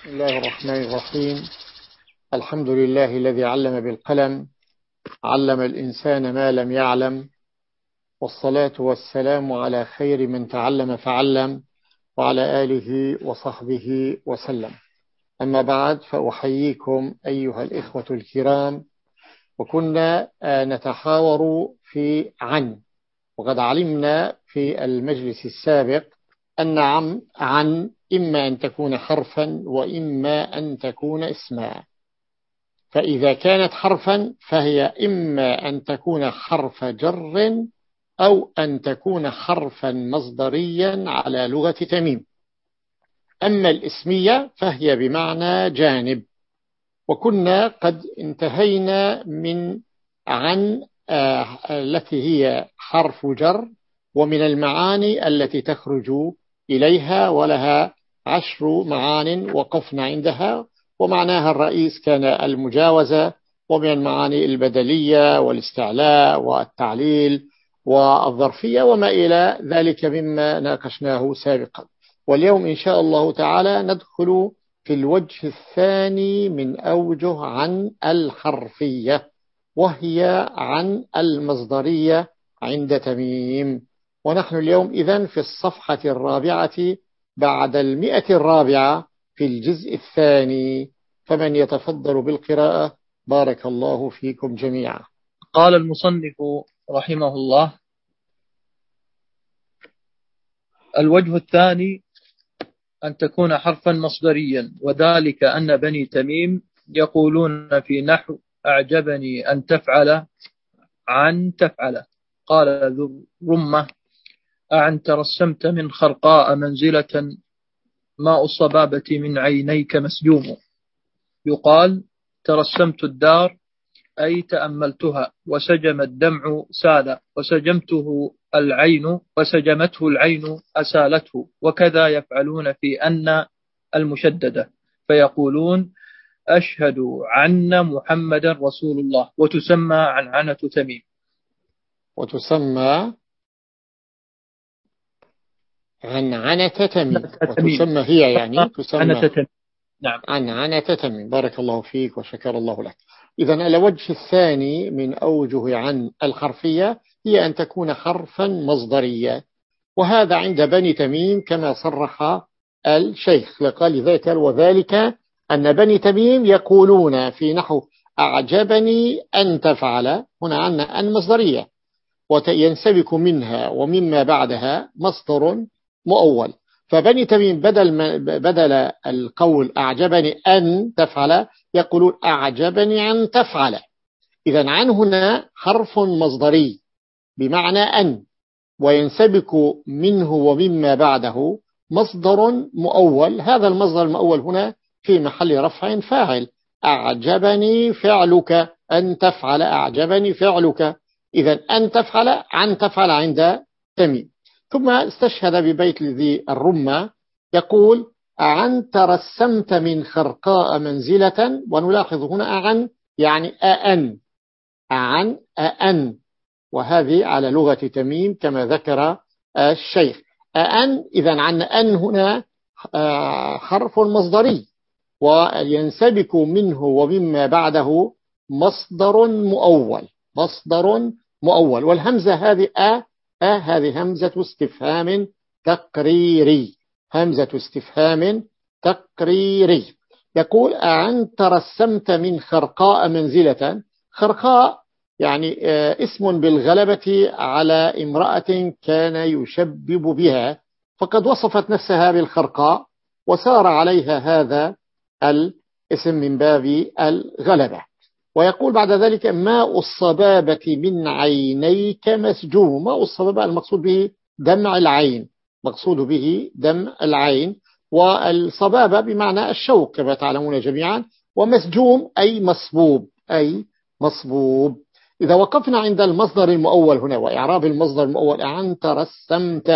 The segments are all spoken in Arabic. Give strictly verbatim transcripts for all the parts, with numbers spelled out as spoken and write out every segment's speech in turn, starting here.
بسم الله الرحمن الرحيم. الحمد لله الذي علم بالقلم، علم الإنسان ما لم يعلم، والصلاة والسلام على خير من تعلم فعلم، وعلى آله وصحبه وسلم. أما بعد، فأحييكم أيها الإخوة الكرام. وكنا نتحاور في عن، وقد علمنا في المجلس السابق أن عن, عن إما أن تكون حرفا وإما أن تكون اسما. فإذا كانت حرفا فهي إما أن تكون حرف جر أو أن تكون حرفا مصدريا على لغة تميم. أما الاسمية فهي بمعنى جانب. وكنا قد انتهينا من عن آه التي هي حرف جر، ومن المعاني التي تخرج إليها، ولها عشر معان وقفنا عندها، ومعناها الرئيس كان المجاوزة، ومن المعاني البدلية والاستعلاء والتعليل والظرفية وما إلى ذلك مما ناقشناه سابقا. واليوم إن شاء الله تعالى ندخل في الوجه الثاني من أوجه عن الحرفية، وهي عن المصدرية عند تميم. ونحن اليوم إذن في الصفحة الرابعة بعد المئة الرابعة في الجزء الثاني، فمن يتفضل بالقراءة بارك الله فيكم جميعا. قال المصنف رحمه الله: الوجه الثاني أن تكون حرفا مصدريا، وذلك أن بني تميم يقولون في نحو أعجبني أن تفعل عن تفعل. قال ذو رمة: أعن ترسمت من خرقاء منزلة ماء الصبابة من عينيك مسجوم. يقال ترسمت الدار أي تأملتها، وسجم الدمع سال، وسجمته العين وسجمته العين أسالته. وكذا يفعلون في أن المشددة، فيقولون أشهد عن محمد رسول الله، وتسمى عنعنة تميم. وتسمى عنعنة تميم. وتسمى هي يعني تسمى نعم. عنعنة تميم. بارك الله فيك وشكر الله لك. إذن الوجه الثاني من أوجه عن الحرفية هي أن تكون حرفا مصدريا، وهذا عند بني تميم كما صرح الشيخ. لقال ذلك وذلك أن بني تميم يقولون في نحو أعجبني أن تفعل، هنا عنا أن مصدرية، وينسبك منها ومما بعدها مصدر مؤول. فبني تميم بدل, بدل القول أعجبني أن تفعل يقولون أعجبني أن تفعل. إذن عن هنا حرف مصدري بمعنى أن، وينسبك منه ومما بعده مصدر مؤول. هذا المصدر المؤول هنا في محل رفع فاعل، أعجبني فعلك أن تفعل، أعجبني فعلك. إذن أن تفعل عن تفعل عند تميم. ثم استشهد ببيت ذي الرمة يقول أعن ترسمت من خرقاء منزلة. ونلاحظ هنا أعن يعني أأن، أعن أأن، وهذه على لغة تميم كما ذكر الشيخ. أأن إذن عن أن هنا حرف مصدري، وينسبك منه ومما بعده مصدر مؤول، مصدر مؤول. والهمزة هذه أ أه هذه همزة استفهام تقريري، همزة استفهام تقريري. يقول أعن ترسمت من خرقاء منزلة. خرقاء يعني اسم بالغلبة على امرأة كان يشبب بها، فقد وصفت نفسها بالخرقاء وسار عليها هذا الاسم من باب الغلبة. ويقول بعد ذلك ماء الصبابة من عينيك مسجوم. ماء الصبابة المقصود به دمع العين، مقصود به دمع العين. والصبابة بمعنى الشوق كما تعلمون جميعا، ومسجوم أي مصبوب، أي مصبوب. إذا وقفنا عند المصدر المؤول هنا وإعراب المصدر المؤول أعن ترسمت،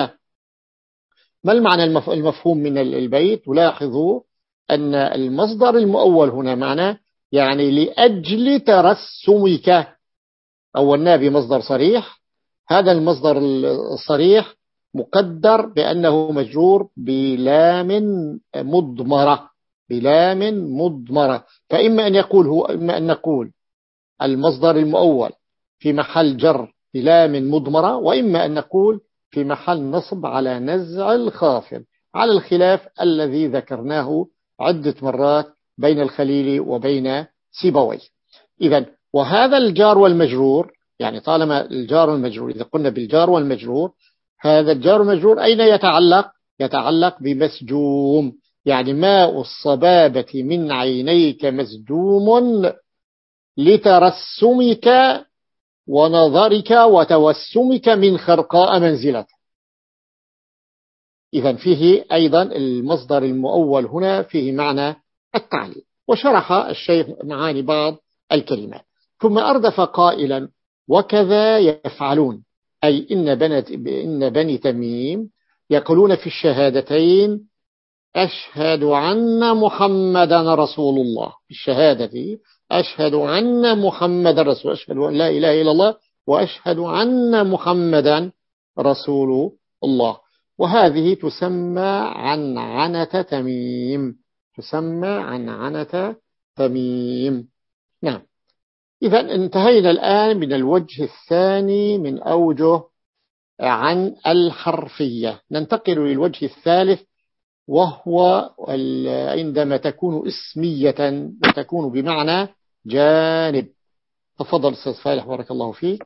ما المعنى المفهوم من البيت؟ ولاحظوا أن المصدر المؤول هنا معناه يعني لأجل ترسمك. أولنا بمصدر صريح، هذا المصدر الصريح مقدر بأنه مجرور بلام مضمرة، بلام مضمرة. فإما أن يقول هو إما أن نقول المصدر المؤول في محل جر بلام مضمرة، وإما أن نقول في محل نصب على نزع الخافض، على الخلاف الذي ذكرناه عدة مرات بين الخليل وبين سيبويه. إذن وهذا الجار والمجرور، يعني طالما الجار والمجرور، إذا قلنا بالجار والمجرور، هذا الجار والمجرور أين يتعلق؟ يتعلق بمسجوم، يعني ماء الصبابة من عينيك مسجوم لترسمك ونظرك وتوسمك من خرقاء منزلك. إذن فيه أيضا المصدر المؤول هنا فيه معنى التعليل. وشرح الشيخ معاني بعض الكلمات، ثم أردف قائلا: وكذا يفعلون، أي إن, بنت إن بني تميم يقولون في الشهادتين: أشهد أن محمدا رسول الله، في الشهادة أشهد أن محمدا رسول، أشهد أن لا إله إلا الله وأشهد أن محمدا رسول الله. وهذه تسمى عنعنة تميم، تسمى عنعنة تميم. نعم. إذا انتهينا الآن من الوجه الثاني من أوجه عن الحرفية. ننتقل للوجه الثالث، وهو عندما تكون اسمية وتكون بمعنى جانب. تفضل أستاذ فالح بارك الله فيك.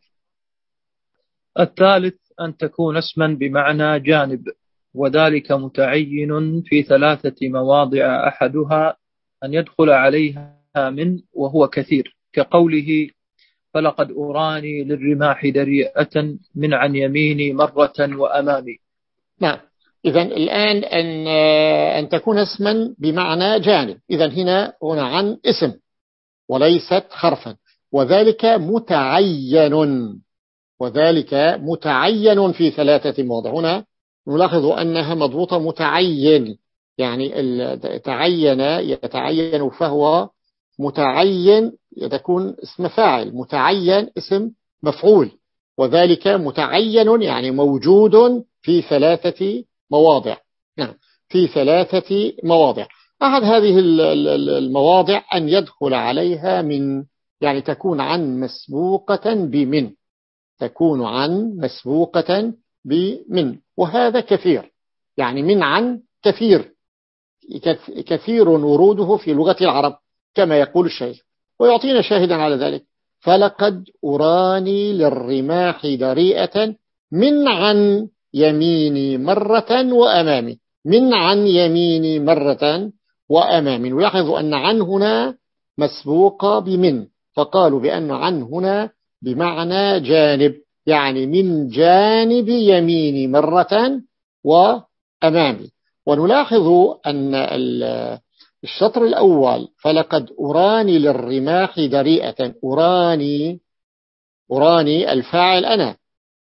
الثالث أن تكون اسما بمعنى جانب، وذلك متعين في ثلاثة مواضع، أحدها أن يدخل عليها من وهو كثير، كقوله: فلقد أراني للرماح دريئة من عن يميني مرة وأمامي. نعم. إذن الآن أن, أن تكون اسما بمعنى جانب، إذن هنا هنا عن اسم وليست حرفا، وذلك متعين، وذلك متعين في ثلاثة مواضع. هنا نلاحظ أنها مضبوطة متعين، يعني تعين يتعين فهو متعين، يكون اسم فاعل، متعين اسم مفعول، وذلك متعين يعني موجود في ثلاثة مواضع. نعم، في ثلاثة مواضع. أحد هذه المواضع أن يدخل عليها من، يعني تكون عن مسبوقة بمن، تكون عن مسبوقة بمن، وهذا كثير، يعني من عن كثير، كثير وروده في لغة العرب كما يقول الشيخ. ويعطينا شاهدا على ذلك: فلقد أراني للرماح دريئة من عن يميني مرة وأمامي، من عن يميني مرة وأمامي. ويلاحظ أن عن هنا مسبوقة بمن، فقالوا بأن عن هنا بمعنى جانب، يعني من جانب يميني مرة وأمامي. ونلاحظ أن الشطر الأول: فلقد أراني للرماح دريئة، أراني، أراني الفاعل أنا،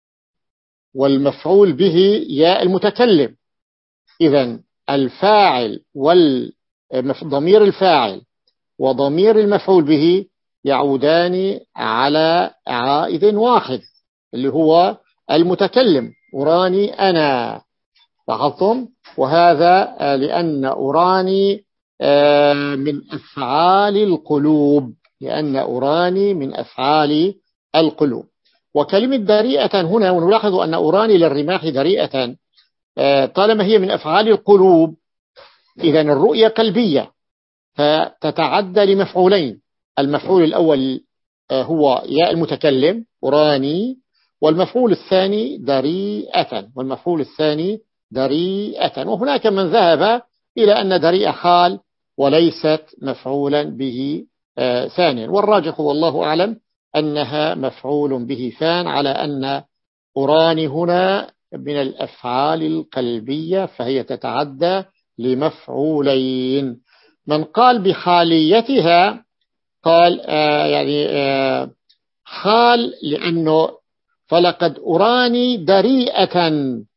والمفعول به يا المتكلم. إذن الفاعل والضمير الفاعل وضمير المفعول به يعودان على عائد واحد اللي هو المتكلم، أراني أنا. لاحظتم؟ وهذا لأن أراني من أفعال القلوب، لأن أراني من أفعال القلوب. وكلمة دريئة هنا، ونلاحظ أن أراني للرماح دريئة طالما هي من أفعال القلوب، إذن الرؤية قلبية، فتتعدى لمفعولين. المفعول الأول هو يا المتكلم أراني، والمفعول الثاني دريئة، والمفعول الثاني دريئة. وهناك من ذهب إلى أن دريئة حال وليست مفعولا به ثانيا، والراجح والله أعلم أنها مفعول به ثان، على أن أراني هنا من الأفعال القلبية، فهي تتعدى لمفعولين. من قال بحاليتها قال آه يعني آه حال، لأنه فلقد أراني دريئة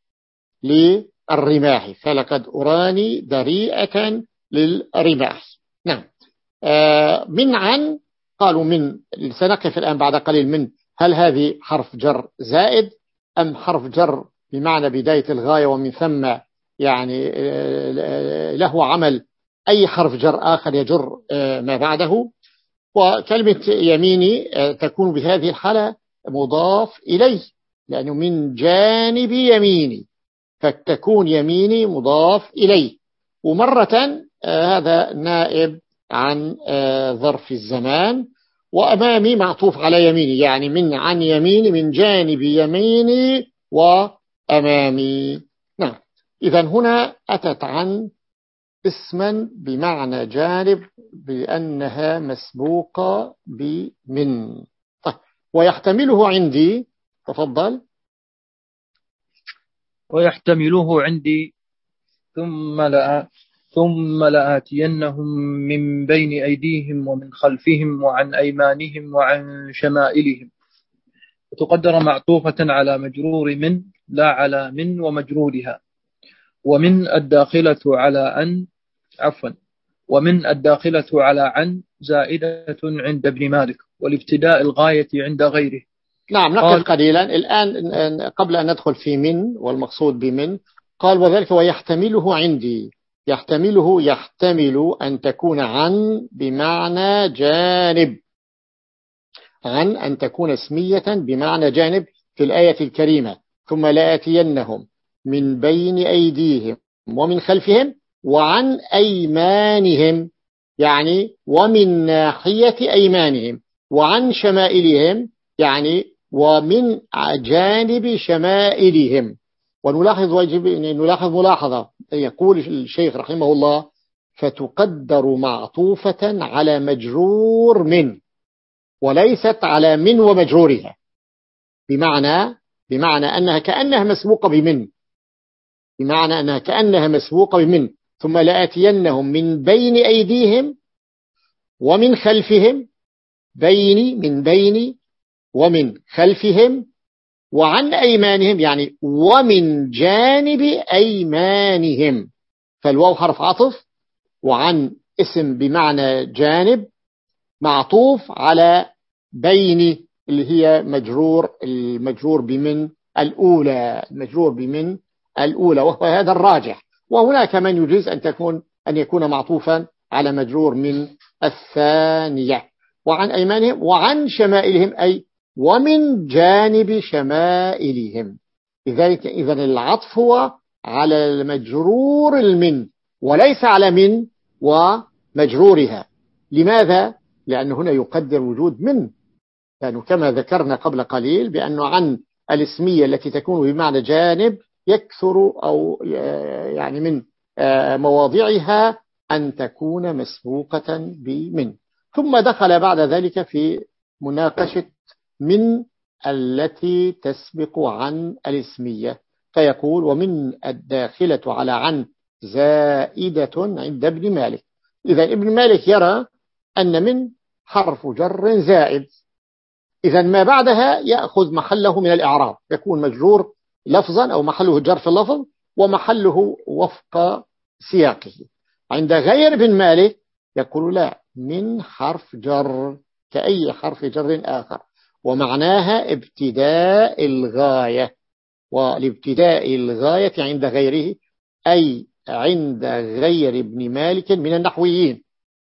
للرماح، فلقد أراني دريئة للرماح. نعم. آه من عن قالوا من، سنقف الآن بعد قليل من، هل هذه حرف جر زائد أم حرف جر بمعنى بداية الغاية ومن ثم يعني له عمل أي حرف جر آخر يجر ما بعده. وكلمة يميني تكون بهذه الحالة مضاف إليه، لأنه من جانب يميني، فتكون يميني مضاف إليه. ومرة هذا نائب عن ظرف الزمان، وأمامي معطوف على يميني، يعني من عن يميني، من جانب يميني وأمامي. نعم، إذن هنا أتت عن اسما بمعنى جانب بأنها مسبوقة بمن. طيب، ويحتمله عندي، تفضل. ويحتمله عندي ثم لا ثم لآتينهم من بين أيديهم ومن خلفهم وعن أيمانهم وعن شمائلهم. وتقدر معطوفة على مجرور من، لا على من ومجرورها. ومن الداخلة على أن عفوا ومن الداخلة على عن زائدة عند ابن مالك، والابتداء الغاية عند غيره. نعم، نقف قليلا الآن قبل أن ندخل في من والمقصود بمن. قال وذلك ويحتمله عندي. يحتمله يحتمل أن تكون عن بمعنى جانب، عن أن تكون اسمية بمعنى جانب في الآية الكريمة. ثم لآتينهم من بين أيديهم ومن خلفهم وعن أيمانهم، يعني ومن ناحية أيمانهم، وعن شمائلهم، يعني ومن جانب شمائلهم. ونلاحظ واجب نلاحظ ملاحظة، يقول الشيخ رحمه الله فتقدر معطوفة على مجرور من، وليست على من ومجرورها، بمعنى بمعنى أنها كأنها مسبوقة بمن، بمعنى أنها كأنها مسبوقة بمن. ثم لآتينهم من بين أيديهم ومن خلفهم، بين من بين ومن خلفهم وعن أيمانهم، يعني ومن جانب أيمانهم. فالواو حرف عطف، وعن اسم بمعنى جانب معطوف على بين اللي هي مجرور المجرور بمن الأولى، المجرور بمن الأولى، وهو هذا الراجح. وهناك من يجوز أن تكون أن يكون معطوفا على مجرور من الثانية. وعن أيمانهم وعن شمائلهم، أي ومن جانب شمائلهم. لذلك إذن العطف هو على المجرور المن، وليس على من ومجرورها. لماذا؟ لأن هنا يقدر وجود من، لأنه كما ذكرنا قبل قليل بأنه عن الاسمية التي تكون بمعنى جانب يكثر أو يعني من مواضعها أن تكون مسبوقة بمن. ثم دخل بعد ذلك في مناقشة من التي تسبق عن الاسمية، فيقول ومن الداخلة على عن زائدة عند ابن مالك. إذا ابن مالك يرى أن من حرف جر زائد، إذا ما بعدها يأخذ محله من الإعراب، يكون مجرور لفظا أو محله جر في اللفظ ومحله وفق سياقه. عند غير ابن مالك يقول لا، من حرف جر كأي حرف جر آخر، ومعناها ابتداء الغاية. والابتداء الغاية عند غيره أي عند غير ابن مالك من النحويين.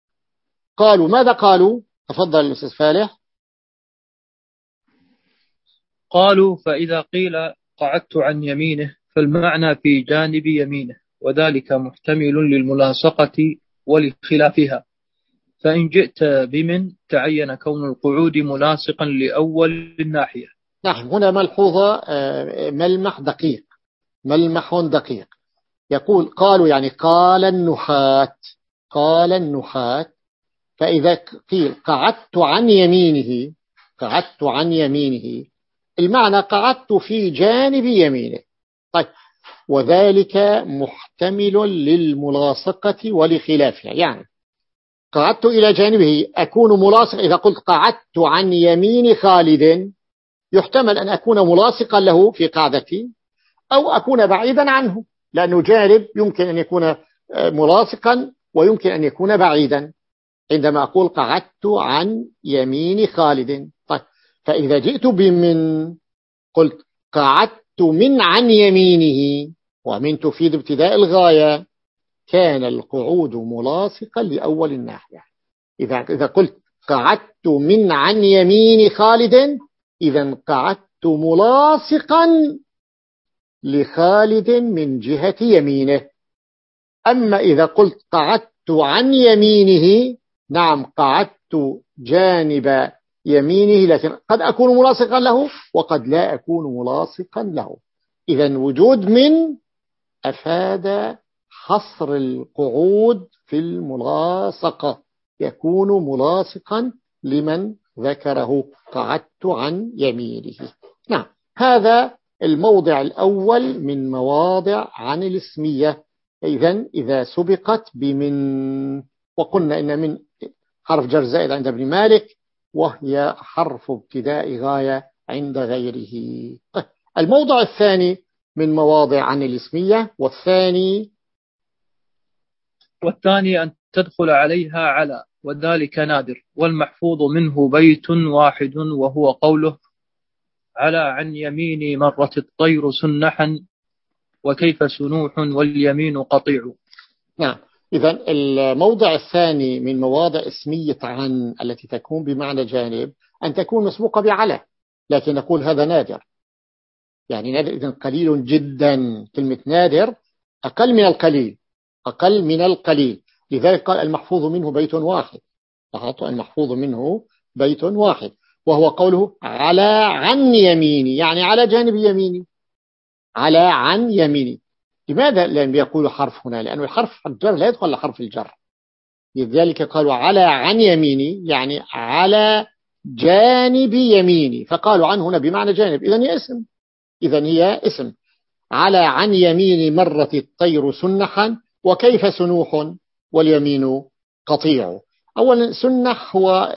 قالوا ماذا قالوا؟ تفضل الأستاذ فالح. قالوا فإذا قيل قعدت عن يمينه فالمعنى في جانب يمينه، وذلك محتمل للملاصقة ولخلافها. فإن جئت بمن تعين كون القعود ملاصقا لأول الناحية. نعم، هنا ملحوظة ملمح دقيق، ملمح دقيق. يقول قالوا يعني قال النحاة، قال النحاة. فإذا قيل قعدت عن يمينه، قعدت عن يمينه، المعنى قعدت في جانب يمينه. طيب، وذلك محتمل للملاصقة ولخلافها، يعني قعدت إلى جانبه أكون ملاصق. إذا قلت قعدت عن يمين خالد يحتمل أن أكون ملاصقا له في قعدتي، أو أكون بعيدا عنه، لأنه جانب يمكن أن يكون ملاصقا ويمكن أن يكون بعيدا. عندما أقول قعدت عن يمين خالد، طيب فإذا جئت بمن قلت قعدت من عن يمينه، ومن تفيد ابتداء الغاية، كان القعود ملاصقا لأول الناحية. إذا إذا قلت قعدت من عن يمين خالد، إذا قعدت ملاصقا لخالد من جهة يمينه. أما إذا قلت قعدت عن يمينه، نعم قعدت جانب يمينه، لكن قد أكون ملاصقا له وقد لا أكون ملاصقا له. إذا وجود من أفاد حصر القعود في الملاصقة، يكون ملاصقا لمن ذكره قعدت عن يمينه. نعم، هذا الموضع الأول من مواضع عن الاسمية. إذن إذا سبقت بمن، وقلنا إن من حرف جر زائد عند ابن مالك، وهي حرف ابتداء غاية عند غيره. الموضع الثاني من مواضع عن الاسمية، والثاني والثاني أن تدخل عليها على، وذلك نادر، والمحفوظ منه بيت واحد، وهو قوله على عن يميني مرت الطير سنحا وكيف سنوح واليمين قطيع. نعم، إذن الموضع الثاني من مواضع اسمية عن التي تكون بمعنى جانب أن تكون مسبوقة بعلى، لكن نقول هذا نادر. يعني نادر إذن قليل جدا. كلمة نادر أقل من القليل، أقل من القليل. لذلك قال المحفوظ منه بيت واحد. لاحظوا المحفوظ منه بيت واحد، وهو قوله على عن يميني، يعني على جانب يميني، على عن يميني. لماذا لم يقولوا حرف هنا؟ لأن الحرف الجر لا يدخل لحرف الجر، لذلك قالوا على عن يميني، يعني على جانب يميني، فقالوا عن هنا بمعنى جانب. إذن هي اسم، إذن هي اسم. على عن يميني مرت الطير سنحا وكيف سنوح واليمين قطيع. أولا سنح هو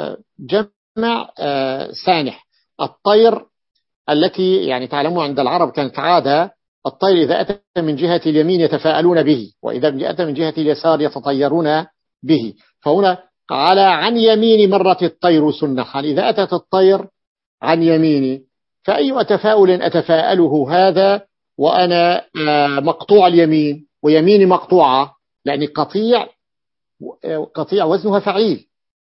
جمع سانح، الطير التي يعني تعلموا عند العرب كانت عادة الطير إذا أتى من جهة اليمين يتفاءلون به، وإذا أتى من جهة اليسار يتطيرون به. فهنا على عن يمين مرت الطير سنحا، إذا أتت الطير عن يميني فأي تفاؤل أتفاءله هذا وأنا مقطوع اليمين ويميني مقطوعة، لأن قطيع قطيع وزنها فعيل،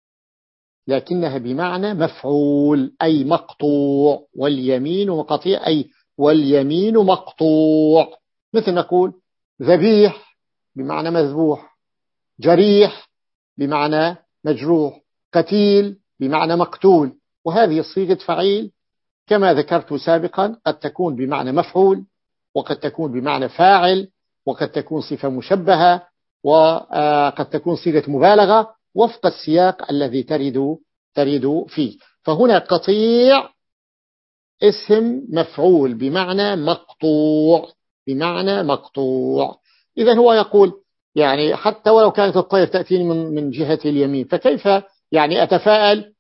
لكنها بمعنى مفعول أي مقطوع، واليمين مقطيع أي واليمين مقطوع. مثل نقول ذبيح بمعنى مذبوح، جريح بمعنى مجروح، قتيل بمعنى مقتول. وهذه صيغة فعيل كما ذكرت سابقا قد تكون بمعنى مفعول، وقد تكون بمعنى فاعل، وقد تكون صفة مشبهة، وقد تكون صيغة مبالغة وفق السياق الذي ترد ترد فيه. فهنا قطيع اسم مفعول بمعنى مقطوع، بمعنى مقطوع. إذن هو يقول يعني حتى ولو كانت الطير تأتيني من من جهة اليمين، فكيف يعني أتفاءل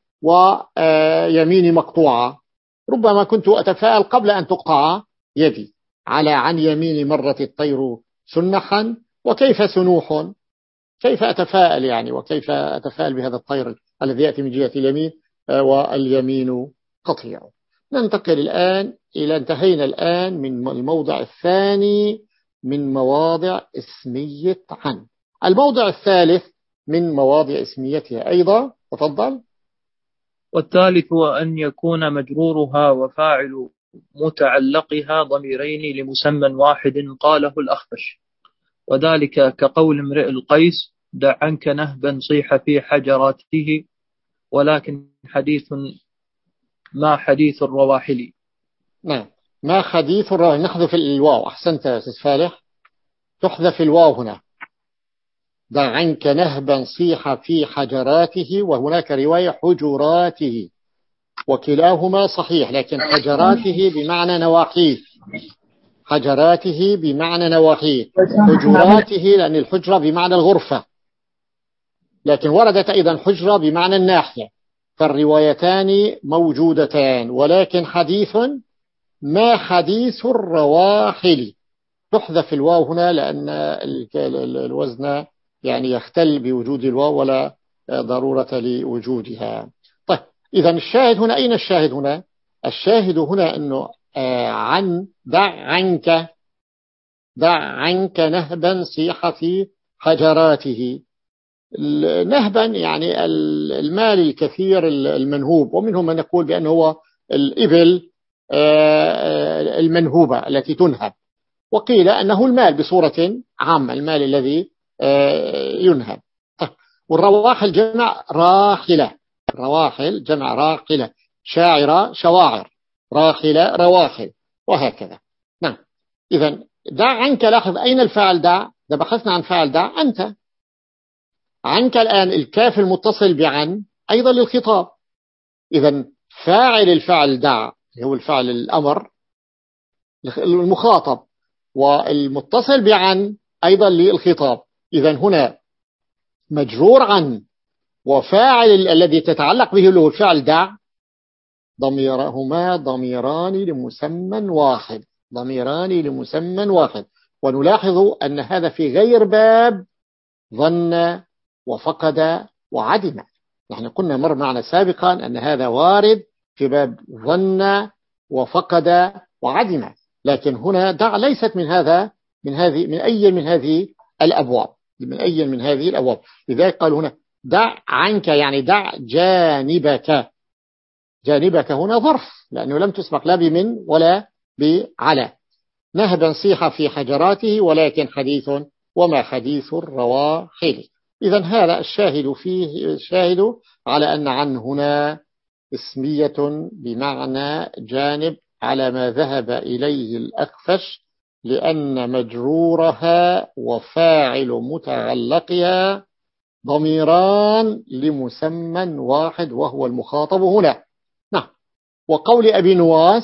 ويميني مقطوعة؟ ربما كنت أتفاءل قبل أن تقطع يدي. على عن يميني مرت الطير سنحا وكيف سنوح، كيف أتفاءل يعني، وكيف أتفاءل بهذا الطير الذي يأتي من جهة اليمين واليمين قطيع. ننتقل الآن إلى انتهينا الآن من الموضع الثاني من مواضع اسمية عن. الموضع الثالث من مواضع اسميتها أيضا، تفضل. والثالث أن يكون مجرورها وفاعل متعلقها ضميرين لمسمى واحد قاله الأخفش، وذلك كقول امرئ القيس دع عنك نهبا صيح في حجراته ولكن حديث ما حديث الرواحل. نعم، ما حديث الرواحل. نحذف الواو. أحسنت يا أستاذ فالح، تحذف الواو هنا. دع عنك نهبا صيح في حجراته، وهناك رواية حجراته، وكلاهما صحيح، لكن حجراته بمعنى نواحيه، حجراته بمعنى نواحيه، حجراته لأن الحجرة بمعنى الغرفة، لكن وردت أيضا حجرة بمعنى الناحية، فالروايتان موجودتان. ولكن حديث ما حديث الرواحل، تحذف الواو هنا لأن الوزن يعني يختل بوجود الواو ولا ضرورة لوجودها. طيب إذا الشاهد هنا، أين الشاهد هنا؟ الشاهد هنا أنه عن دع عنك دع عنك نهبا صيح في حجراته. نهبا يعني المال الكثير المنهوب، ومنهم من يقول بأنه هو الإبل المنهوبة التي تنهب، وقيل أنه المال بصورة عامة، المال الذي ينهب. والرواحل جمع راحلة، الرواحل جمع راحلة، شاعرة شواعر، راحلة رواحل، وهكذا. نعم. إذن دع عنك، لاحظ أين الفاعل دع؟ إذا بحثنا عن فاعل دع أنت. عنك الآن الكاف المتصل بعن أيضا للخطاب، إذن فاعل الفعل دع هو الفعل الأمر المخاطب، والمتصل بعن أيضا للخطاب. إذن هنا مجرور عن وفاعل الذي تتعلق به له الفعل دع ضميرهما ضميران لمسمى واحد، ضميران لمسمى واحد. ونلاحظ أن هذا في غير باب ظن وفقد وعدم. نحن قلنا مر معنا سابقا أن هذا وارد في باب ظن وفقد وعدم، لكن هنا دع ليست من هذا من هذه من أي من هذه الأبواب، من أي من هذه الأبواب. لذلك قال هنا دع عنك، يعني دع جانبك. جانبك هنا ظرف، لأنه لم تسبق لا بمن ولا بعلى. نهبا صيح في حجراته ولكن حديث وما حديث الرواحل. إذن هذا الشاهد فيه، الشاهد على أن عن هنا اسمية بمعنى جانب على ما ذهب إليه الأخفش، لأن مجرورها وفاعل متعلقها ضميران لمسمى واحد وهو المخاطب هنا. نعم. وقول أبي نواس،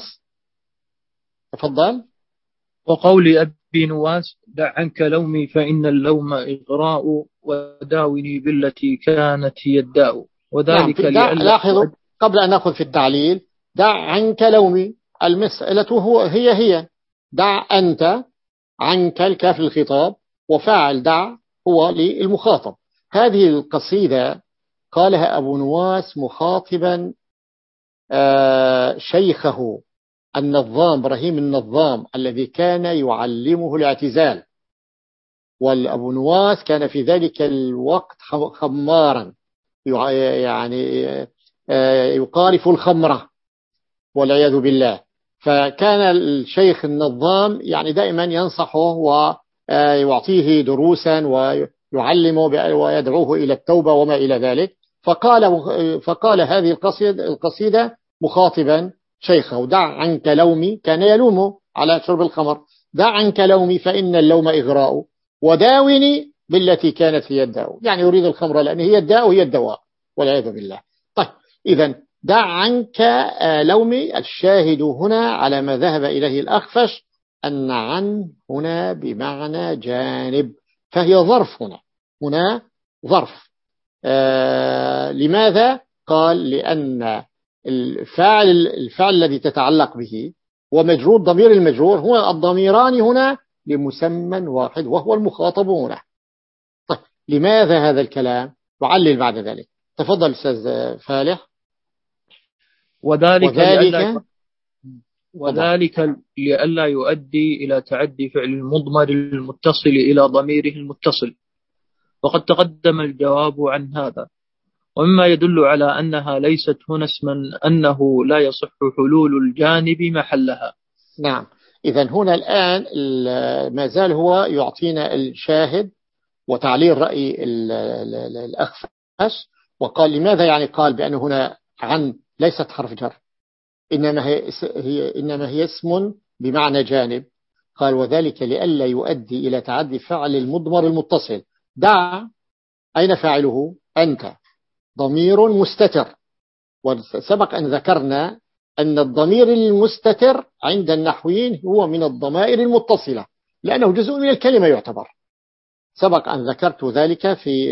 تفضل. وقول أبي نواس دع عنك لومي فإن اللوم إغراء وداوني بالتي كانت هي الداء. وذلك نعم. لاحظوا قبل أن نأخذ في التعليل، دع عنك لومي المسألة هو هي هي دع أنت، عنك الكاف الخطاب، وفاعل دع هو للمخاطب. هذه القصيدة قالها أبو نواس مخاطبا شيخه النظام إبراهيم النظام الذي كان يعلمه الاعتزال. والأبو نواس كان في ذلك الوقت خمارا، يعني يقارف الخمرة والعياذ بالله. فكان الشيخ النظام يعني دائما ينصحه ويعطيه دروسا ويعلمه ويدعوه إلى التوبة وما إلى ذلك. فقال, فقال هذه القصيدة, القصيدة مخاطبا شيخه دع عنك لومي، كان يلومه على شرب الخمر، دع عنك لومي فإن اللوم إغراء وداوني بالتي كانت هي الداء، يعني يريد الخمر لأن هي الداء وهي الدواء والعياذ بالله. طيب إذن دع عنك لومي، الشاهد هنا على ما ذهب إليه الأخفش أن عن هنا بمعنى جانب، فهي ظرف هنا هنا ظرف. آه لماذا؟ قال لأن الفاعل الفعل الذي تتعلق به ومجرور ضمير المجرور هو الضميران هنا لمسمى واحد وهو المخاطب هنا. طيب لماذا هذا الكلام؟ وعلل بعد ذلك. تفضل أستاذ فالح. وذلك وذلك, وذلك لئلا يؤدي إلى تعدي فعل المضمر المتصل إلى ضميره المتصل، وقد تقدم الجواب عن هذا. ومما يدل على أنها ليست هنا اسما أنه لا يصح حلول الجانب محلها. نعم. إذن هنا الآن ما زال هو يعطينا الشاهد وتعليل رأي الأخفش، وقال لماذا يعني قال بأن هنا عن ليست حرف جر، إنما هي, هي, إنما هي اسم بمعنى جانب. قال وذلك لئلا يؤدي إلى تعدي فعل المضمر المتصل. دع أين فاعله؟ أنت، ضمير مستتر، وسبق أن ذكرنا أن الضمير المستتر عند النحويين هو من الضمائر المتصلة لأنه جزء من الكلمة يعتبر. سبق أن ذكرت ذلك في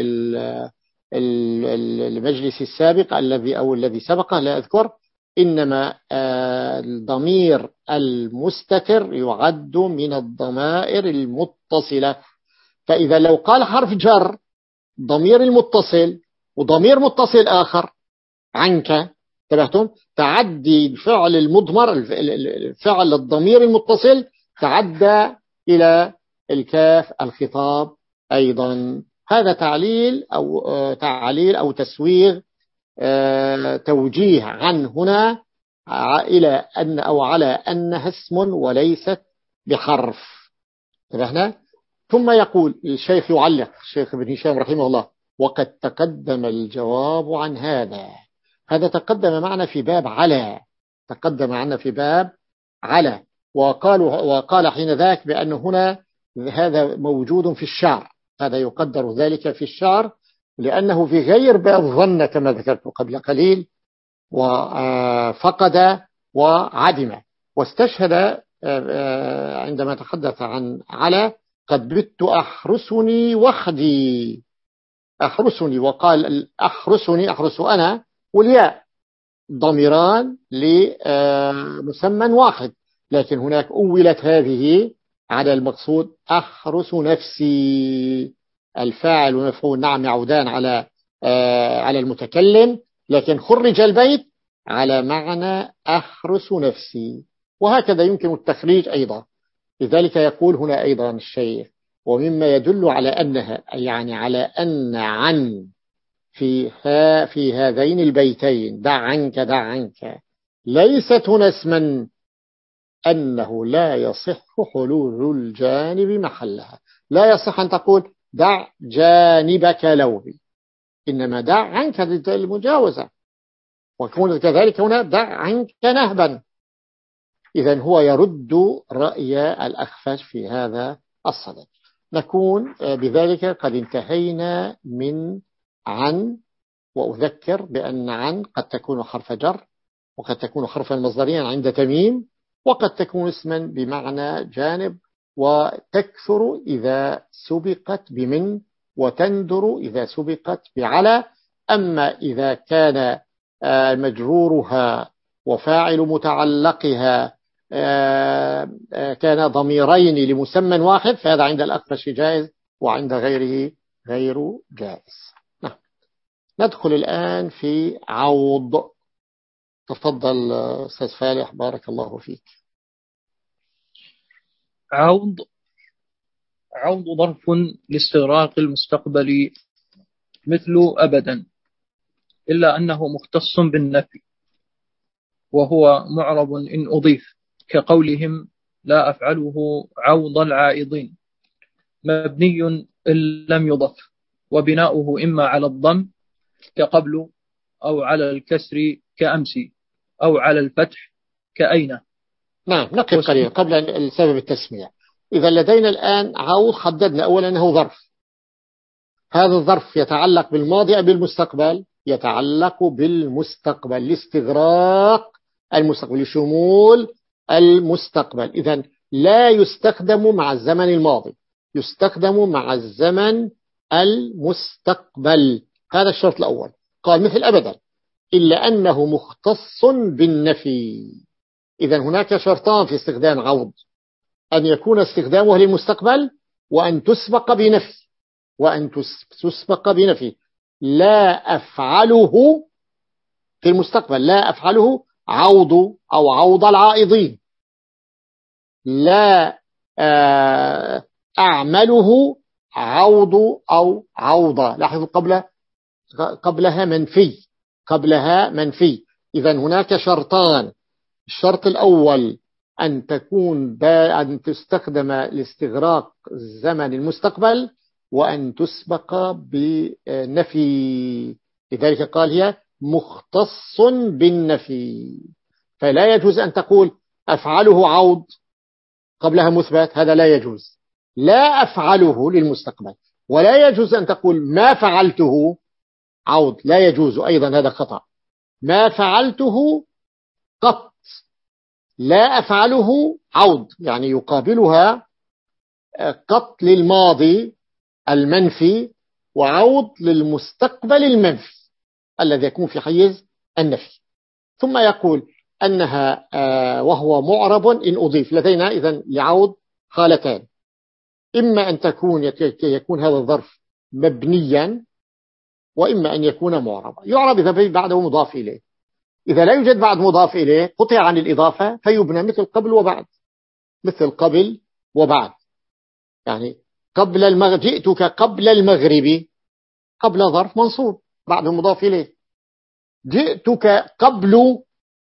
المجلس السابق الذي أو الذي سبقه لا أذكر. إنما الضمير المستتر يعد من الضمائر المتصلة. فإذا لو قال حرف جر ضمير المتصل وضمير متصل آخر عنك، تبهتم، تعدي الفعل المضمر الفعل الضمير المتصل تعدى إلى الكاف الخطاب أيضا. هذا تعليل أو تعليل أو تسويغ توجيه عن هنا إلى أن أو على أنها اسم وليست بحرف. انتبهنا؟ ثم يقول الشيخ يعلق الشيخ ابن هشام رحمه الله: وقد تقدم الجواب عن هذا. هذا تقدم معنا في باب على، تقدم معنا في باب على، وقالوا وقال حين ذاك بأن هنا هذا موجود في الشعر، هذا يقدر ذلك في الشعر لأنه في غير باب ظن كما ذكرت قبل قليل، وفقد وعدم. واستشهد عندما تحدث عن على: قد بت أحرسني وحدي، أحرسني، وقال أحرسني أحرس أنا، والياء ضميران لمسمى واحد، لكن هناك أولت هذه على المقصود أحرس نفسي. الفاعل والمفعول نعم يعودان على على المتكلم، لكن خرج البيت على معنى أحرس نفسي. وهكذا يمكن التخريج أيضا. لذلك يقول هنا أيضا الشيخ: ومما يدل على أنها، يعني على أن عن في, ها في هذين البيتين دع عنك دع عنك ليست هنا اسما، أنه لا يصح حلول الجانب محلها. لا يصح أن تقول دع جانبك لوبي، إنما دع عنك المجاوزة، وكون كذلك هنا دع عنك نهبا. إذن هو يرد رأي الأخفش في هذا الصدد. نكون بذلك قد انتهينا من عن. وأذكر بأن عن قد تكون حرف جر، وقد تكون حرفا مصدريا عند تميم، وقد تكون اسما بمعنى جانب، وتكثر إذا سبقت بمن، وتندر إذا سبقت بعلى. أما إذا كان مجرورها وفاعل متعلقها كان ضميرين لمسمى واحد، فهذا عند الأخفش جائز، وعند غيره غير جائز. ندخل الآن في عوض. تفضل أستاذ فالح بارك الله فيك. عوض عوض ظرف لاستغراق المستقبل مثل أبدا، إلا أنه مختص بالنفي، وهو معرب إن أضيف، كقولهم لا أفعله عوض العائضين، مبني إن لم يضف، وبناؤه إما على الضم كقبل، أو على الكسر كأمسي، أو على الفتح كأين. نعم، نقف قليلا قبل السبب التسمية. إذا لدينا الآن عوض، حددنا أولا أنه ظرف. هذا الظرف يتعلق بالماضي أو بالمستقبل؟ يتعلق بالمستقبل، لاستغراق المستقبل، لشمول المستقبل. إذن لا يستخدم مع الزمن الماضي، يستخدم مع الزمن المستقبل. هذا الشرط الأول. قال مثل أبدا، إلا أنه مختص بالنفي. إذن هناك شرطان في استخدام عوض: أن يكون استخدامه للمستقبل، وأن تسبق بنفي، وأن تسبق بنفي. لا أفعله في المستقبل، لا أفعله عوض أو عوض العائضين، لا أعمله عوض أو عوضة. لاحظوا قبل قبلها منفي، قبلها منفي. إذن هناك شرطان: الشرط الأول أن تكون أن تستخدم لاستغراق الزمن المستقبل، وأن تسبق بنفي. لذلك قال هي مختص بالنفي. فلا يجوز أن تقول أفعله عوض قبلها مثبت، هذا لا يجوز. لا أفعله للمستقبل. ولا يجوز أن تقول ما فعلته عوض، لا يجوز أيضا، هذا خطأ. ما فعلته قط، لا أفعله عوض، يعني يقابلها قط للماضي المنفي، وعوض للمستقبل المنفي الذي يكون في حيز النفي. ثم يقول أنها وهو معرب إن أضيف. لدينا إذن لعوض حالتان: إما أن تكون يكون هذا الظرف مبنيا، وإما أن يكون معربا. يعرب إذا بعده مضاف إليه. إذا لا يوجد بعد مضاف إليه قطع عن الإضافة، فيبنى مثل قبل وبعد، مثل قبل وبعد. يعني قبل المغرب، جئتك قبل المغرب، قبل ظرف منصوب بعد مضاف إليه. جئتك قبل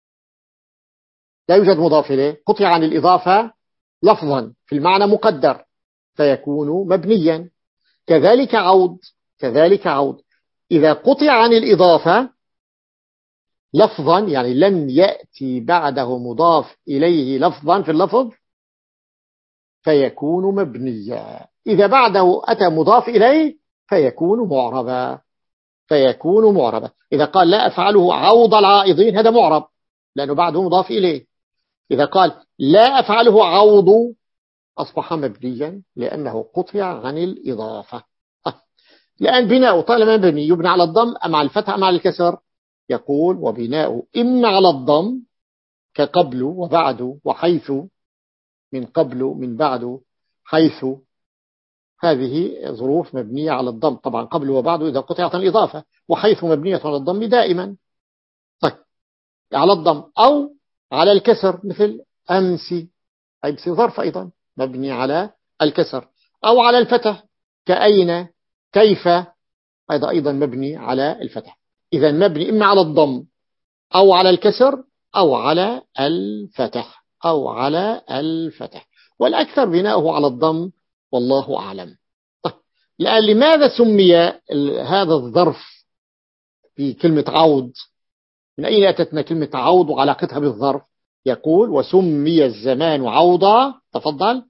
لا يوجد مضاف إليه، قطع عن الإضافة لفظا في المعنى مقدر فيكون مبنيا. كذلك عود، كذلك عود إذا قطع عن الإضافة لفظا، يعني لم يأتي بعده مضاف إليه لفظا في اللفظ، فيكون مبنيا. إذا بعده أتى مضاف إليه فيكون معربا، فيكون معربا. إذا قال لا أفعله عوض العائضين هذا معرب لأنه بعده مضاف إليه. إذا قال لا أفعله عوض أصبح مبنيا لأنه قطع عن الإضافة. لأن بناء طالما مبني يبنى على الضم أم على الفتح أم على الكسر؟ يقول وبناء إما على الضم كقبل وبعد وحيث، من قبل من بعد حيث، هذه ظروف مبنية على الضم. طبعا قبل وبعد إذا قطعت الإضافة، وحيث مبنية على الضم دائما. طيب على الضم أو على الكسر مثل أمس، أي بصير ظرف أيضا مبني على الكسر، أو على الفتح كأين كيف، هذا أيضا مبني على الفتح. إذا مبني إما على الضم أو على الكسر أو على الفتح أو على الفتح، والأكثر بناؤه على الضم والله أعلم. طيب الآن لماذا سمي هذا الظرف في كلمة عود؟ من أين أتتنا كلمة عود وعلاقتها بالظرف؟ يقول وسمي الزمان عوضا. تفضل.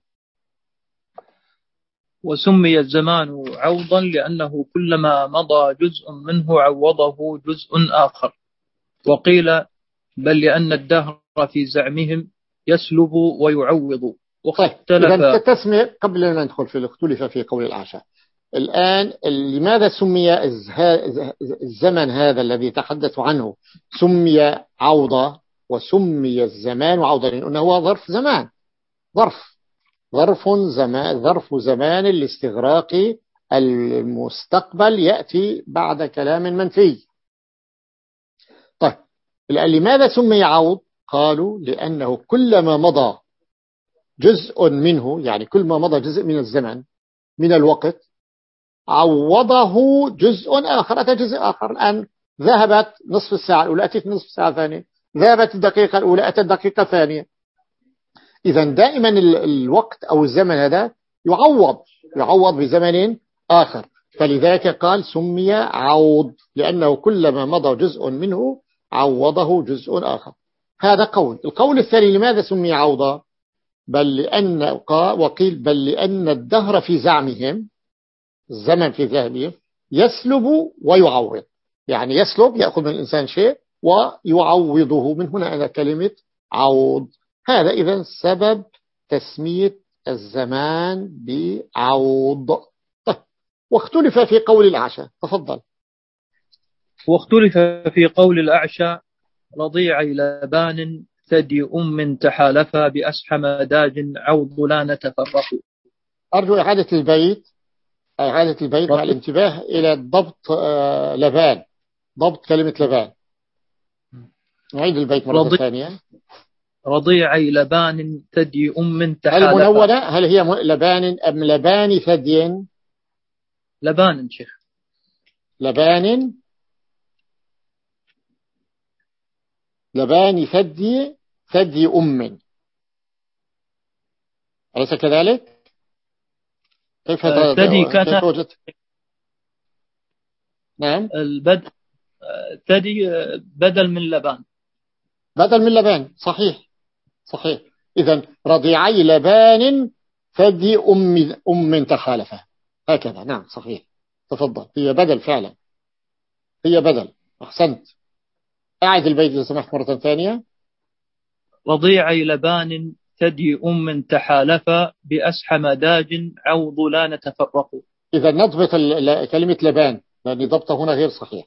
وسمي الزمان عوضا لأنه كلما مضى جزء منه عوضه جزء آخر. وقيل بل لأن الدهر في زعمهم يسلب ويعوض. واختلف. إذا التسمية قبل ما ندخل في الاختلاف في قول الأعشى. الآن لماذا سمي الزمن هذا الذي تحدث عنه سمي عوضا وسمي الزمان عوضا؟ لأنه هو ظرف زمان، ظرف ظرف زمان ظرف زمان الاستغراق المستقبل يأتي بعد كلام منفي. طيب لماذا سمي عوض؟ قالوا لأنه كلما مضى جزء منه، يعني كل ما مضى جزء من الزمن من الوقت عوضه جزء آخر، أتى جزء آخر. الآن ذهبت نصف الساعة الأولى أتت نصف الساعة الثانية، ذهبت الدقيقة الأولى أتت الدقيقة الثانية. إذا دائما الوقت أو الزمن هذا يعوض يعوض بزمن آخر، فلذلك قال سمي عوض لأنه كلما مضى جزء منه عوضه جزء آخر. هذا قول. القول الثاني لماذا سمي عوضا؟ بل لأن وقيل بل لأن الدهر في زعمهم، الزمن في ذهبهم، يسلب ويعوض. يعني يسلب يأخذ من الإنسان شيء ويعوضه، من هنا أنا كلمة عوض. هذا إذن سبب تسمية الزمان بعوض. طيب واختلف في قول الأعشى. تفضل. واختلف في قول الأعشى رضيع لبان ثدي أم تحالفا بأسحم داج عوض لا نتفرق. أرجو إعادة البيت، إعادة البيت مع الانتباه إلى الضبط. آه لبان، ضبط كلمة لبان. نعيد البيت مرة ثانية. رضيعي لبان ثدي أم تحالفا. المنونة هل هي لبان أم لبان ثدي؟ لبان شيخ. لبان لبان ثدي ثدي أم، أليس كذلك؟ كيف ثدي كان توجد؟ نعم البدل ثدي بدل من لبان، بدل من لبان. صحيح صحيح. إذن رضيعي لبان ثدي أم أم تخالفه، هكذا. نعم صحيح. تفضل. هي بدل فعلا، هي بدل. أحسنت. أعد البيت إذا سمحت مرة ثانية. رضيعي لبان ثدي أم تحالفا بأسحم داج عوض لا نتفرق. إذا نضبط كلمة لبان لأن ضبطه هنا غير صحيح.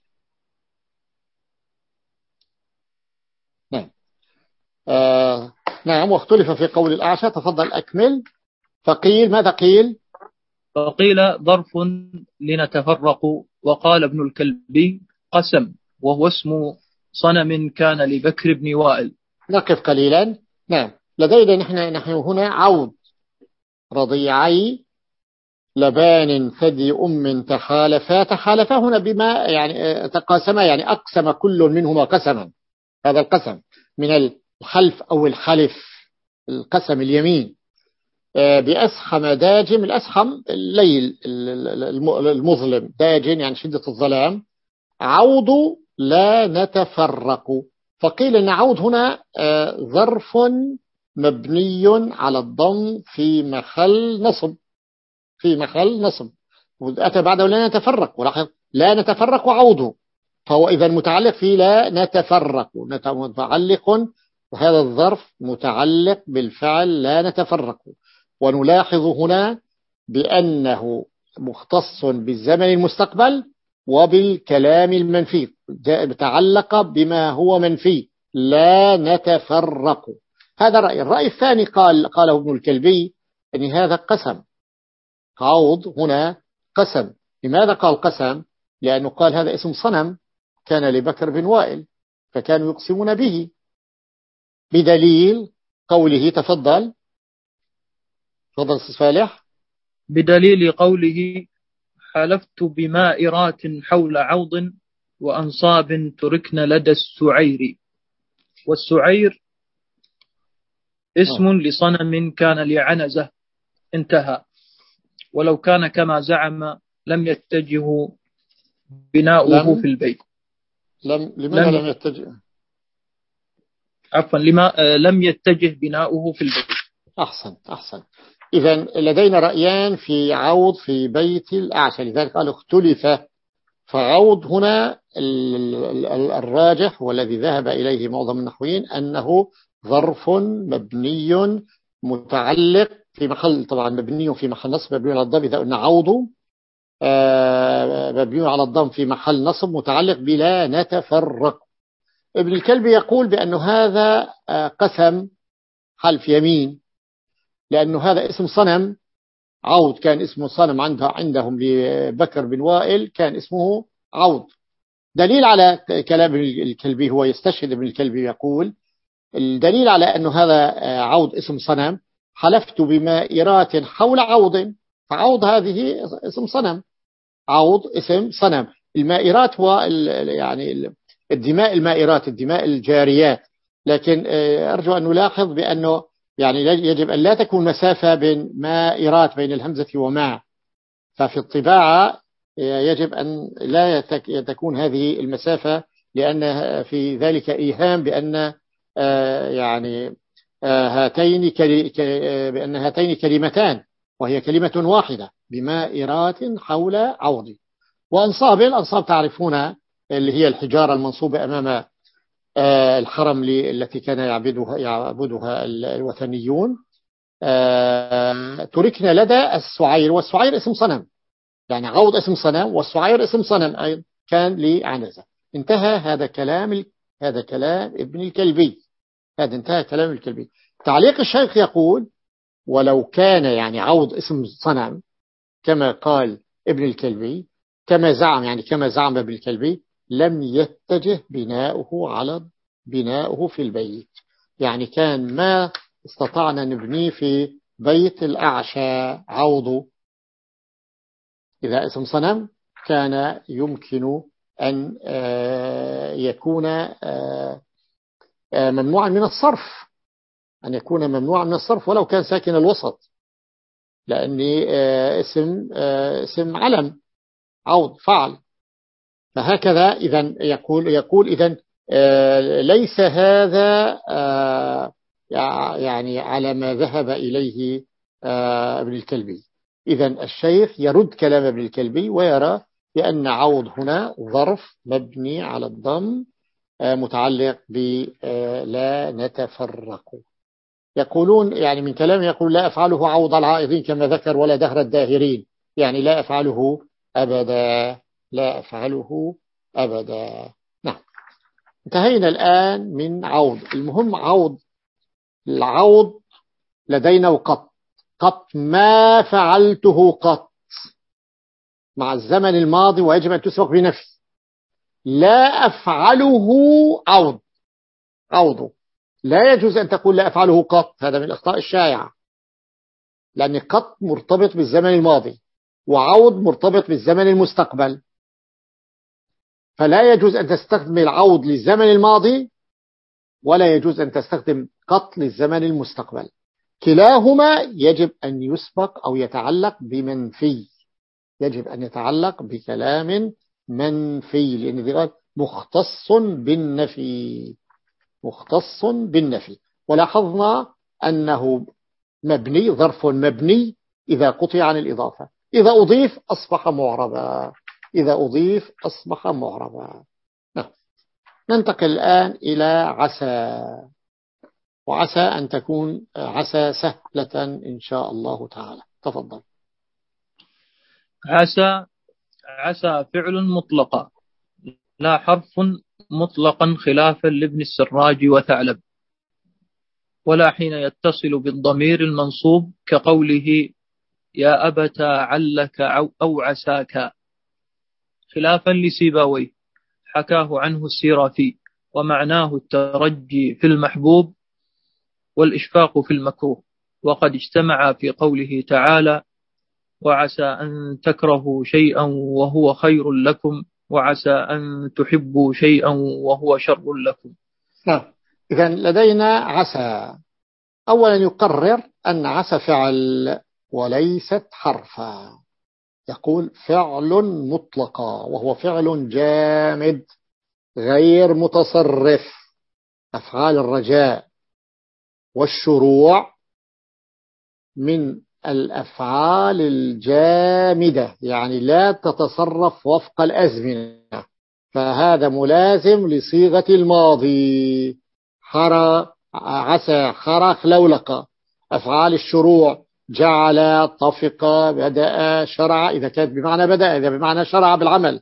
نعم. آه نعم. واختلف في قول الأعشى. تفضل أكمل. فقيل ماذا قيل؟ فقيل ظرف لنتفرق. وقال ابن الكلبي قسم وهو اسم صنم كان لبكر بن وائل. نقف قليلا. نعم. لدينا نحن نحن هنا عود رضيعي لبان ثدي أم تخالفا. تخالفا هنا بما يعني تقاسما، يعني أقسم كل منهما قسما. هذا القسم من الحلف أو الحلف، القسم اليمين. بأسخم داجم، الأسخم الليل المظلم، داجن يعني شدة الظلام. عوض لا نتفرق. فقيل أن عوض هنا ظرف مبني على الضم في محل نصب، في محل نصب، أتى بعده لا نتفرق. ولاحظ لا نتفرق عوضه، فهو إذا متعلق في لا نتفرق، متعلق، وهذا الظرف متعلق بالفعل لا نتفرق. ونلاحظ هنا بأنه مختص بالزمن المستقبل وبالكلام المنفي، تعلق بما هو منفي، لا نتفرق. هذا رأي. الرأي الثاني قال قاله ابن الكلبي أن هذا قسم. عوض هنا قسم. لماذا قال قسم؟ لأنه قال هذا اسم صنم كان لبكر بن وائل، فكانوا يقسمون به، بدليل قوله. تفضل تفضل أستاذ فالح. بدليل قوله حلفت بمائرات حول عوض وأنصاب تركن لدى السعير. والسعير اسم لصنم كان لعنزة، انتهى. ولو كان كما زعم لم يتجه بناؤه لم في البيت. لم لماذا لم, لم يتجه؟ عفوا لما لم يتجه بناؤه في البيت. أحسن أحسن. إذا لدينا رأيان في عوض في بيت الأعشى، لذلك قال اختلف. فعوض هنا الراجح والذي ذهب إليه معظم النحويين أنه ظرف مبني متعلق في محل، طبعا مبني في محل نصب مبني على الضم. إذا قلنا عوض مبني على الضم في محل نصب متعلق بلا نتفرق. ابن الكلبي يقول بأن هذا قسم حلف يمين، لأنه هذا اسم صنم. عوض كان اسمه صنم عنده عندهم لبكر بن وائل، كان اسمه عوض. دليل على كلام الكلبي، هو يستشهد ابن الكلبي يقول الدليل على أنه هذا عوض اسم صنم، حلفت بمائرات حول عوض. فعوض هذه اسم صنم، عوض اسم صنم. المائرات هو يعني الدماء، المائرات الدماء الجاريات. لكن أرجو أن نلاحظ بأنه يعني يجب أن لا تكون مسافة بين مائرات بين الهمزة وما، ففي الطباعة يجب أن لا تكون هذه المسافة، لأن في ذلك إيهام بأن يعني هاتين بأن هاتين كلمتان وهي كلمة واحدة، بمائرات حول عوض. وأنصاب، الأنصاب تعرفون اللي هي الحجارة المنصوبة أمام الحرم التي كان يعبدها يعبدها الوثنيون. تركنا لدى السعير، والسعير اسم صنم، يعني عوض اسم صنم والسعير اسم صنم أيضا كان لعنزة. انتهى هذا كلام هذا كلام ابن الكلبي. هذا انتهى كلام الكلبي. تعليق الشيخ يقول ولو كان يعني عوض اسم صنم كما قال ابن الكلبي، كما زعم يعني كما زعم ابن الكلبي، لم يتجه بناؤه على بناؤه في البيت. يعني كان ما استطعنا نبنيه في بيت الأعشى عوض. إذا اسم صنم كان يمكن أن يكون ممنوعا من الصرف، أن يكون ممنوعا من الصرف ولو كان ساكن الوسط، لأني اسم اسم علم عوض فعل. فهكذا إذن يقول يقول إذن ليس هذا يعني على ما ذهب إليه ابن الكلبي. إذن الشيخ يرد كلام ابن الكلبي ويرى بأن عوض هنا ظرف مبني على الضم متعلق بلا نتفرق. يقولون يعني من كلام يقول لا أفعله عوض العائضين كما ذكر ولا دهر الداهرين، يعني لا أفعله أبدا، لا أفعله أبدا. نعم، انتهينا الآن من عوض. المهم عوض، العوض لدينا وقط. قط ما فعلته قط مع الزمن الماضي ويجب أن تسبق بنفي. لا أفعله عوض، عوض لا يجوز أن تقول لا أفعله قط، هذا من الأخطاء الشائعة، لأن قط مرتبط بالزمن الماضي. وعود مرتبط بالزمن المستقبل، فلا يجوز أن تستخدم العود للزمن الماضي ولا يجوز أن تستخدم قط للزمن المستقبل. كلاهما يجب أن يسبق أو يتعلق بمنفي، يجب أن يتعلق بكلام منفي، لأن ذلك مختص بالنفي، مختص بالنفي. ولاحظنا أنه مبني، ظرف مبني إذا قطع عن الإضافة، إذا أضيف أصبح معربا، إذا أضيف أصبح معربا. ننتقل الآن إلى عسى، وعسى أن تكون عسى سهلة إن شاء الله تعالى. تفضل. عسى عسى فعل مطلقا لا حرف مطلقا خلافا لابن السراج وثعلب، ولا حين يتصل بالضمير المنصوب كقوله يا أبتا علك أو عساك، خلافا لسيبويه حكاه عنه السيرافي، ومعناه الترجي في المحبوب والإشفاق في المكروه، وقد اجتمع في قوله تعالى وعسى أن تكرهوا شيئا وهو خير لكم وعسى أن تحبوا شيئا وهو شر لكم. نعم، إذن لدينا عسى. أولا يقرر أن عسى فعل وليست حرفا، يقول فعل مطلقا وهو فعل جامد غير متصرف. أفعال الرجاء والشروع من الأفعال الجامدة، يعني لا تتصرف وفق الأزمنة، فهذا ملازم لصيغة الماضي. حرى عسى، خرخ، لولق. أفعال الشروع جعل، طفق، بدأ، شرع، إذا كانت بمعنى بدأ، إذا بمعنى شرع بالعمل،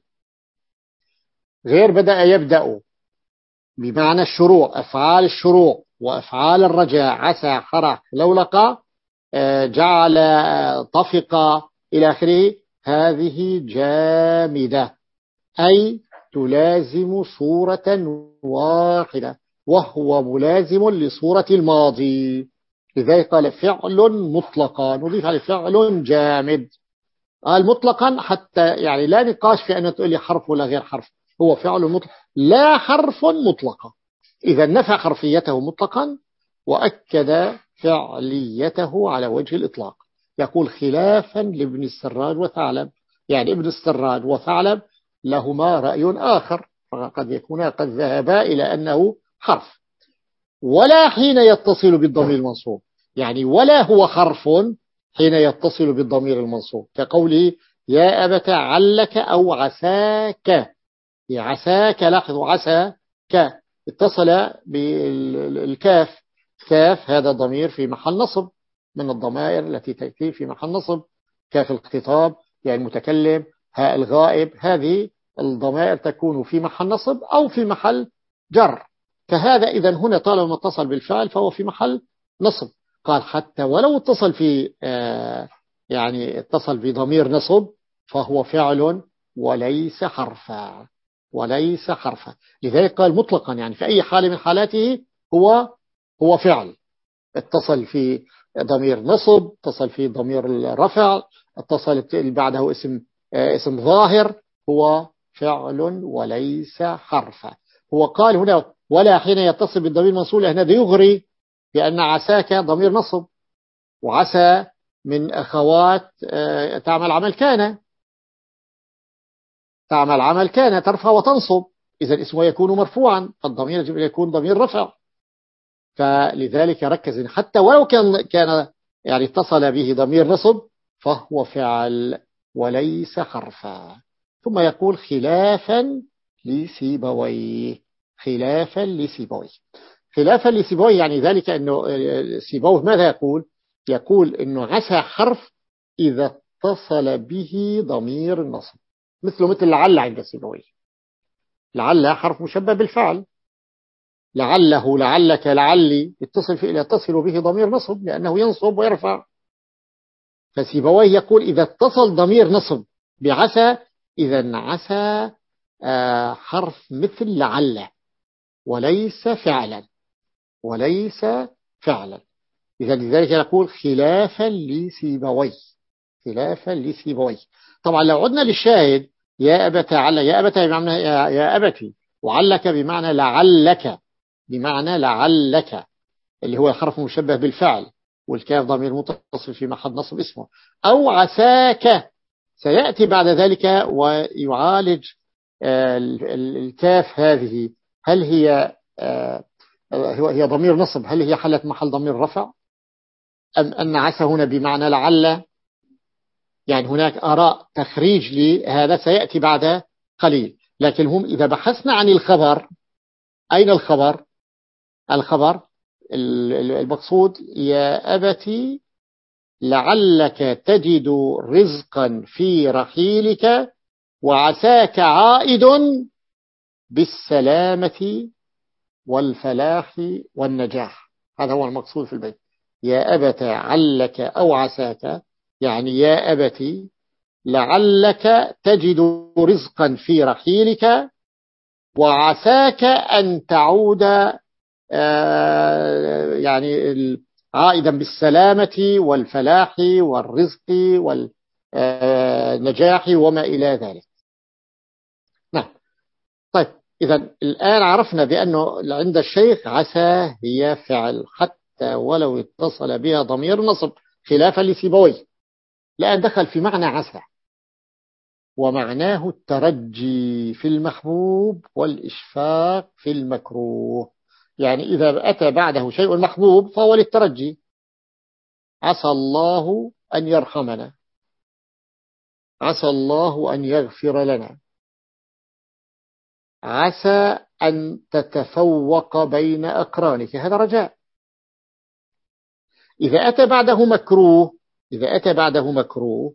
غير بدأ يبدأ بمعنى الشروع. أفعال الشروع وأفعال الرجاء عسى، خرخ، لولق، جعل، طفق إلى آخره، هذه جامدة، أي تلازم صورة واحدة، وهو ملازم لصورة الماضي. لذلك قال فعل مطلقا، نضيف عليه فعل جامد. قال مطلقا حتى يعني لا نقاش في أن تقول لي حرف ولا غير حرف، هو فعل مطلق لا حرف مطلقا. إذا نفى حرفيته مطلقا وأكد فعليته على وجه الإطلاق. يقول خلافا لابن السراج وثعلب، يعني ابن السراج وثعلب لهما رأي آخر، فقد يكون قد ذهبا إلى أنه حرف. ولا حين يتصل بالضمير المنصوب، يعني ولا هو حرف حين يتصل بالضمير المنصوب، كقوله يا أبت علك أو عساك. عساك، لاحظوا عساك اتصل بالكاف، كاف هذا ضمير في محل نصب من الضمائر التي تأتي في محل نصب، كاف الخطاب يعني المتكلم، هاء الغائب، هذه الضمائر تكون في محل نصب أو في محل جر. فهذا إذن هنا طالما اتصل بالفعل فهو في محل نصب. قال حتى ولو اتصل في آه يعني اتصل بضمير نصب فهو فعل وليس حرفا، وليس حرفا. لذلك قال مطلقا، يعني في أي حال من حالاته هو هو فعل، اتصل في ضمير نصب، اتصل في ضمير الرفع، اتصل بعده اسم اسم ظاهر، هو فعل وليس حرفا. هو قال هنا ولا حين يتصل بالضمير المنصوب، هنا يغري بأن عساك ضمير نصب، وعسى من أخوات تعمل عمل كان، تعمل عمل كان ترفع وتنصب، إذا اسمه يكون مرفوعا، فالضمير يجب أن يكون ضمير رفع. فلذلك ركز حتى ولو كان كان يعني اتصل به ضمير نصب فهو فعل وليس حرفا. ثم يقول خلافا لسيبويه، خلافا لسيبويه، خلافا لسيبويه يعني ذلك أنه سيبويه ماذا يقول؟ يقول أنه عسى حرف إذا اتصل به ضمير النصب، مثل مثل لعل عند سيبويه، لعل حرف مشبه بالفعل، لعله، لعلك، لعلي يتصل في يتصل به ضمير نصب لأنه ينصب ويرفع. فسيبويه يقول إذا اتصل ضمير نصب بعسى إذا عسى حرف مثل لعل وليس فعلا، وليس فعلا. إذا لذلك يقول خلافا لسيبويه، خلافا لسيبويه. طبعا لو عدنا للشاهد يا أبت عل، يا أبت بمعنى يا, يا أبتي، وعلك بمعنى لعلك، بمعنى لعلك اللي هو الحرف مشبه بالفعل، والكاف ضمير متصل في محل نصب اسمه. أو عساك سيأتي بعد ذلك ويعالج الكاف هذه، هل هي هي ضمير نصب، هل هي حلت محل ضمير رفع، أم أن عسى هنا بمعنى لعل؟ يعني هناك آراء تخريج لهذا سيأتي بعد قليل. لكن هم إذا بحثنا عن الخبر، أين الخبر؟ الخبر المقصود يا أبتي لعلك تجد رزقا في رحيلك وعساك عائد بالسلامة والفلاح والنجاح. هذا هو المقصود في البيت. يا أبت علك أو عساك، يعني يا أبتي لعلك تجد رزقا في رحيلك وعساك أن تعود يعني عائدا بالسلامة والفلاح والرزق والنجاح وما إلى ذلك. نعم. طيب إذا الآن عرفنا بأنه عند الشيخ عسى هي فعل حتى ولو اتصل بها ضمير نصب خلافا لسيبويه، لأن دخل في معنى عسى، ومعناه الترجي في المحبوب والإشفاق في المكروه. يعني إذا أتى بعده شيء محبوب فهو للترجي، عسى الله أن يرحمنا، عسى الله أن يغفر لنا، عسى أن تتفوق بين أقرانك، هذا رجاء. إذا أتى بعده مكروه، إذا أتى بعده مكروه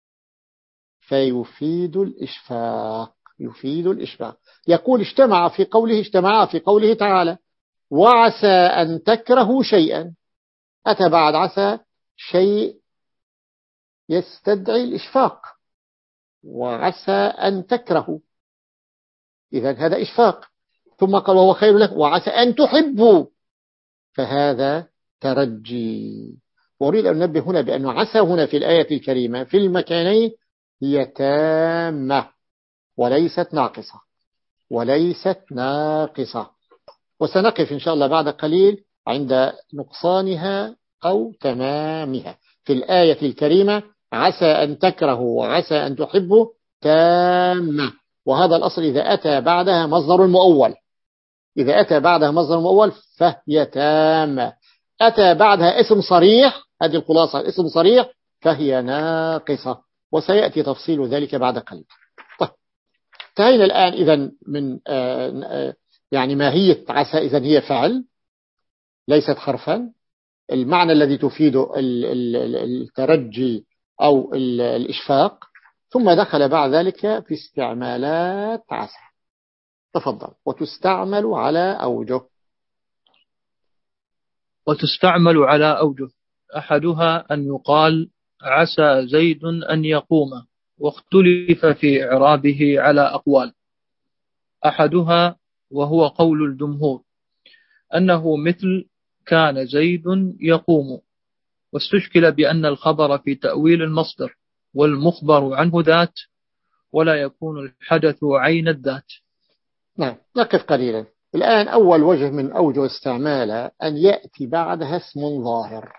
فيفيد الإشفاق، يفيد الإشفاق. يقول اجتمع في قوله اجتمع في قوله تعالى وعسى أن تكرهوا شيئا، أتى بعد عسى شيء يستدعي الإشفاق، وعسى أن تكرهوا، إذن هذا إشفاق. ثم قال وهو خير لك وعسى أن تحبوا، فهذا ترجي. وأريد أن ننبه هنا بأن عسى هنا في الآية الكريمة في المكانين هي تامة وليست ناقصة، وليست ناقصة. وسنقف إن شاء الله بعد قليل عند نقصانها أو تمامها. في الآية الكريمة عسى أن تكرهوا وعسى أن تحبوا تامة، وهذا الأصل إذا أتى بعدها مصدر مؤول، إذا أتى بعدها مصدر مؤول فهي تامة. أتى بعدها اسم صريح، هذه الخلاصة، اسم صريح فهي ناقصة، وسيأتي تفصيل ذلك بعد قليل. طيب انتهينا الآن إذن من آآ آآ يعني ماهية عسى، إذن هي فعل ليست حرفا، المعنى الذي تفيد الترجي أو الإشفاق. ثم دخل بعد ذلك في استعمالات عسى. تفضل. وتستعمل على أوجه. وتستعمل على أوجه، أحدها أن يقال عسى زيد أن يقوم، واختلف في إعرابه على أقوال. أحدها وهو قول الجمهور أنه مثل كان زيد يقوم، واستشكل بأن الخبر في تأويل المصدر والمخبر عنه ذات، ولا يكون الحدث عين الذات. نعم، نقف قليلا الآن. أول وجه من أوجه استعمالها أن يأتي بعدها اسم ظاهر.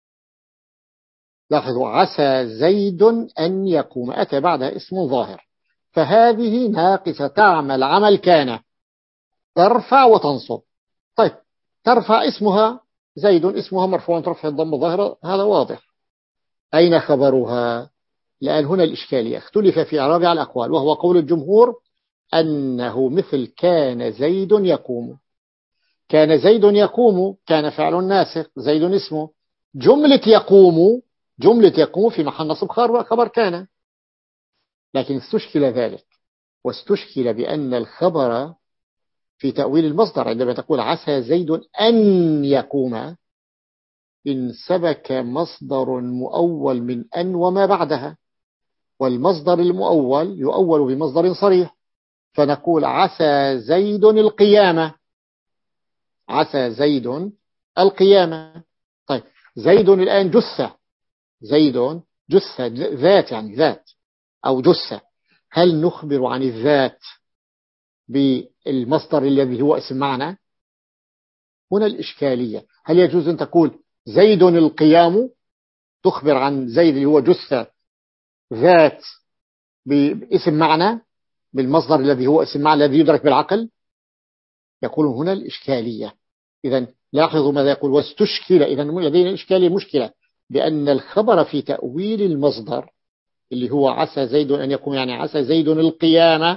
لاحظوا عسى زيد أن يقوم، أتى بعدها اسم ظاهر، فهذه ناقصة تعمل عمل كان، ترفع وتنصب. طيب ترفع اسمها زيد، اسمها مرفوع ترفع الضم ظاهرة، هذا واضح. أين خبرها؟ لأن هنا الإشكالية اختلف في إعرابها على الأقوال، وهو قول الجمهور أنه مثل كان زيد يقوم. كان زيد يقوم كان فعل ناسخ، زيد اسمه. جملة يقوم، جملة يقوم في محل نصب خبر كان، لكن استشكل ذلك، واستشكل بأن الخبر في تأويل المصدر عندما تقول عسى زيد أن يقوم، إن سبك مصدر مؤول من أن وما بعدها، والمصدر المؤول يؤول بمصدر صريح، فنقول عسى زيد القيامة، عسى زيد القيامة. طيب زيد الآن جثة، زيد جثة ذات يعني ذات أو جثة، هل نخبر عن الذات بالمصدر الذي هو اسم معنى؟ هنا الإشكالية. هل يجوز أن تقول زيد القيام، تخبر عن زيد اللي هو جثة ذات باسم معنى بالمصدر الذي هو اسم معنى الذي يدرك بالعقل؟ يقول هنا الإشكالية. إذن لاحظوا ماذا يقول واستشكل. إذن لدينا إشكالية مشكلة، بأن الخبر في تأويل المصدر اللي هو عسى زيد أن يقوم، يعني عسى زيد القيامة،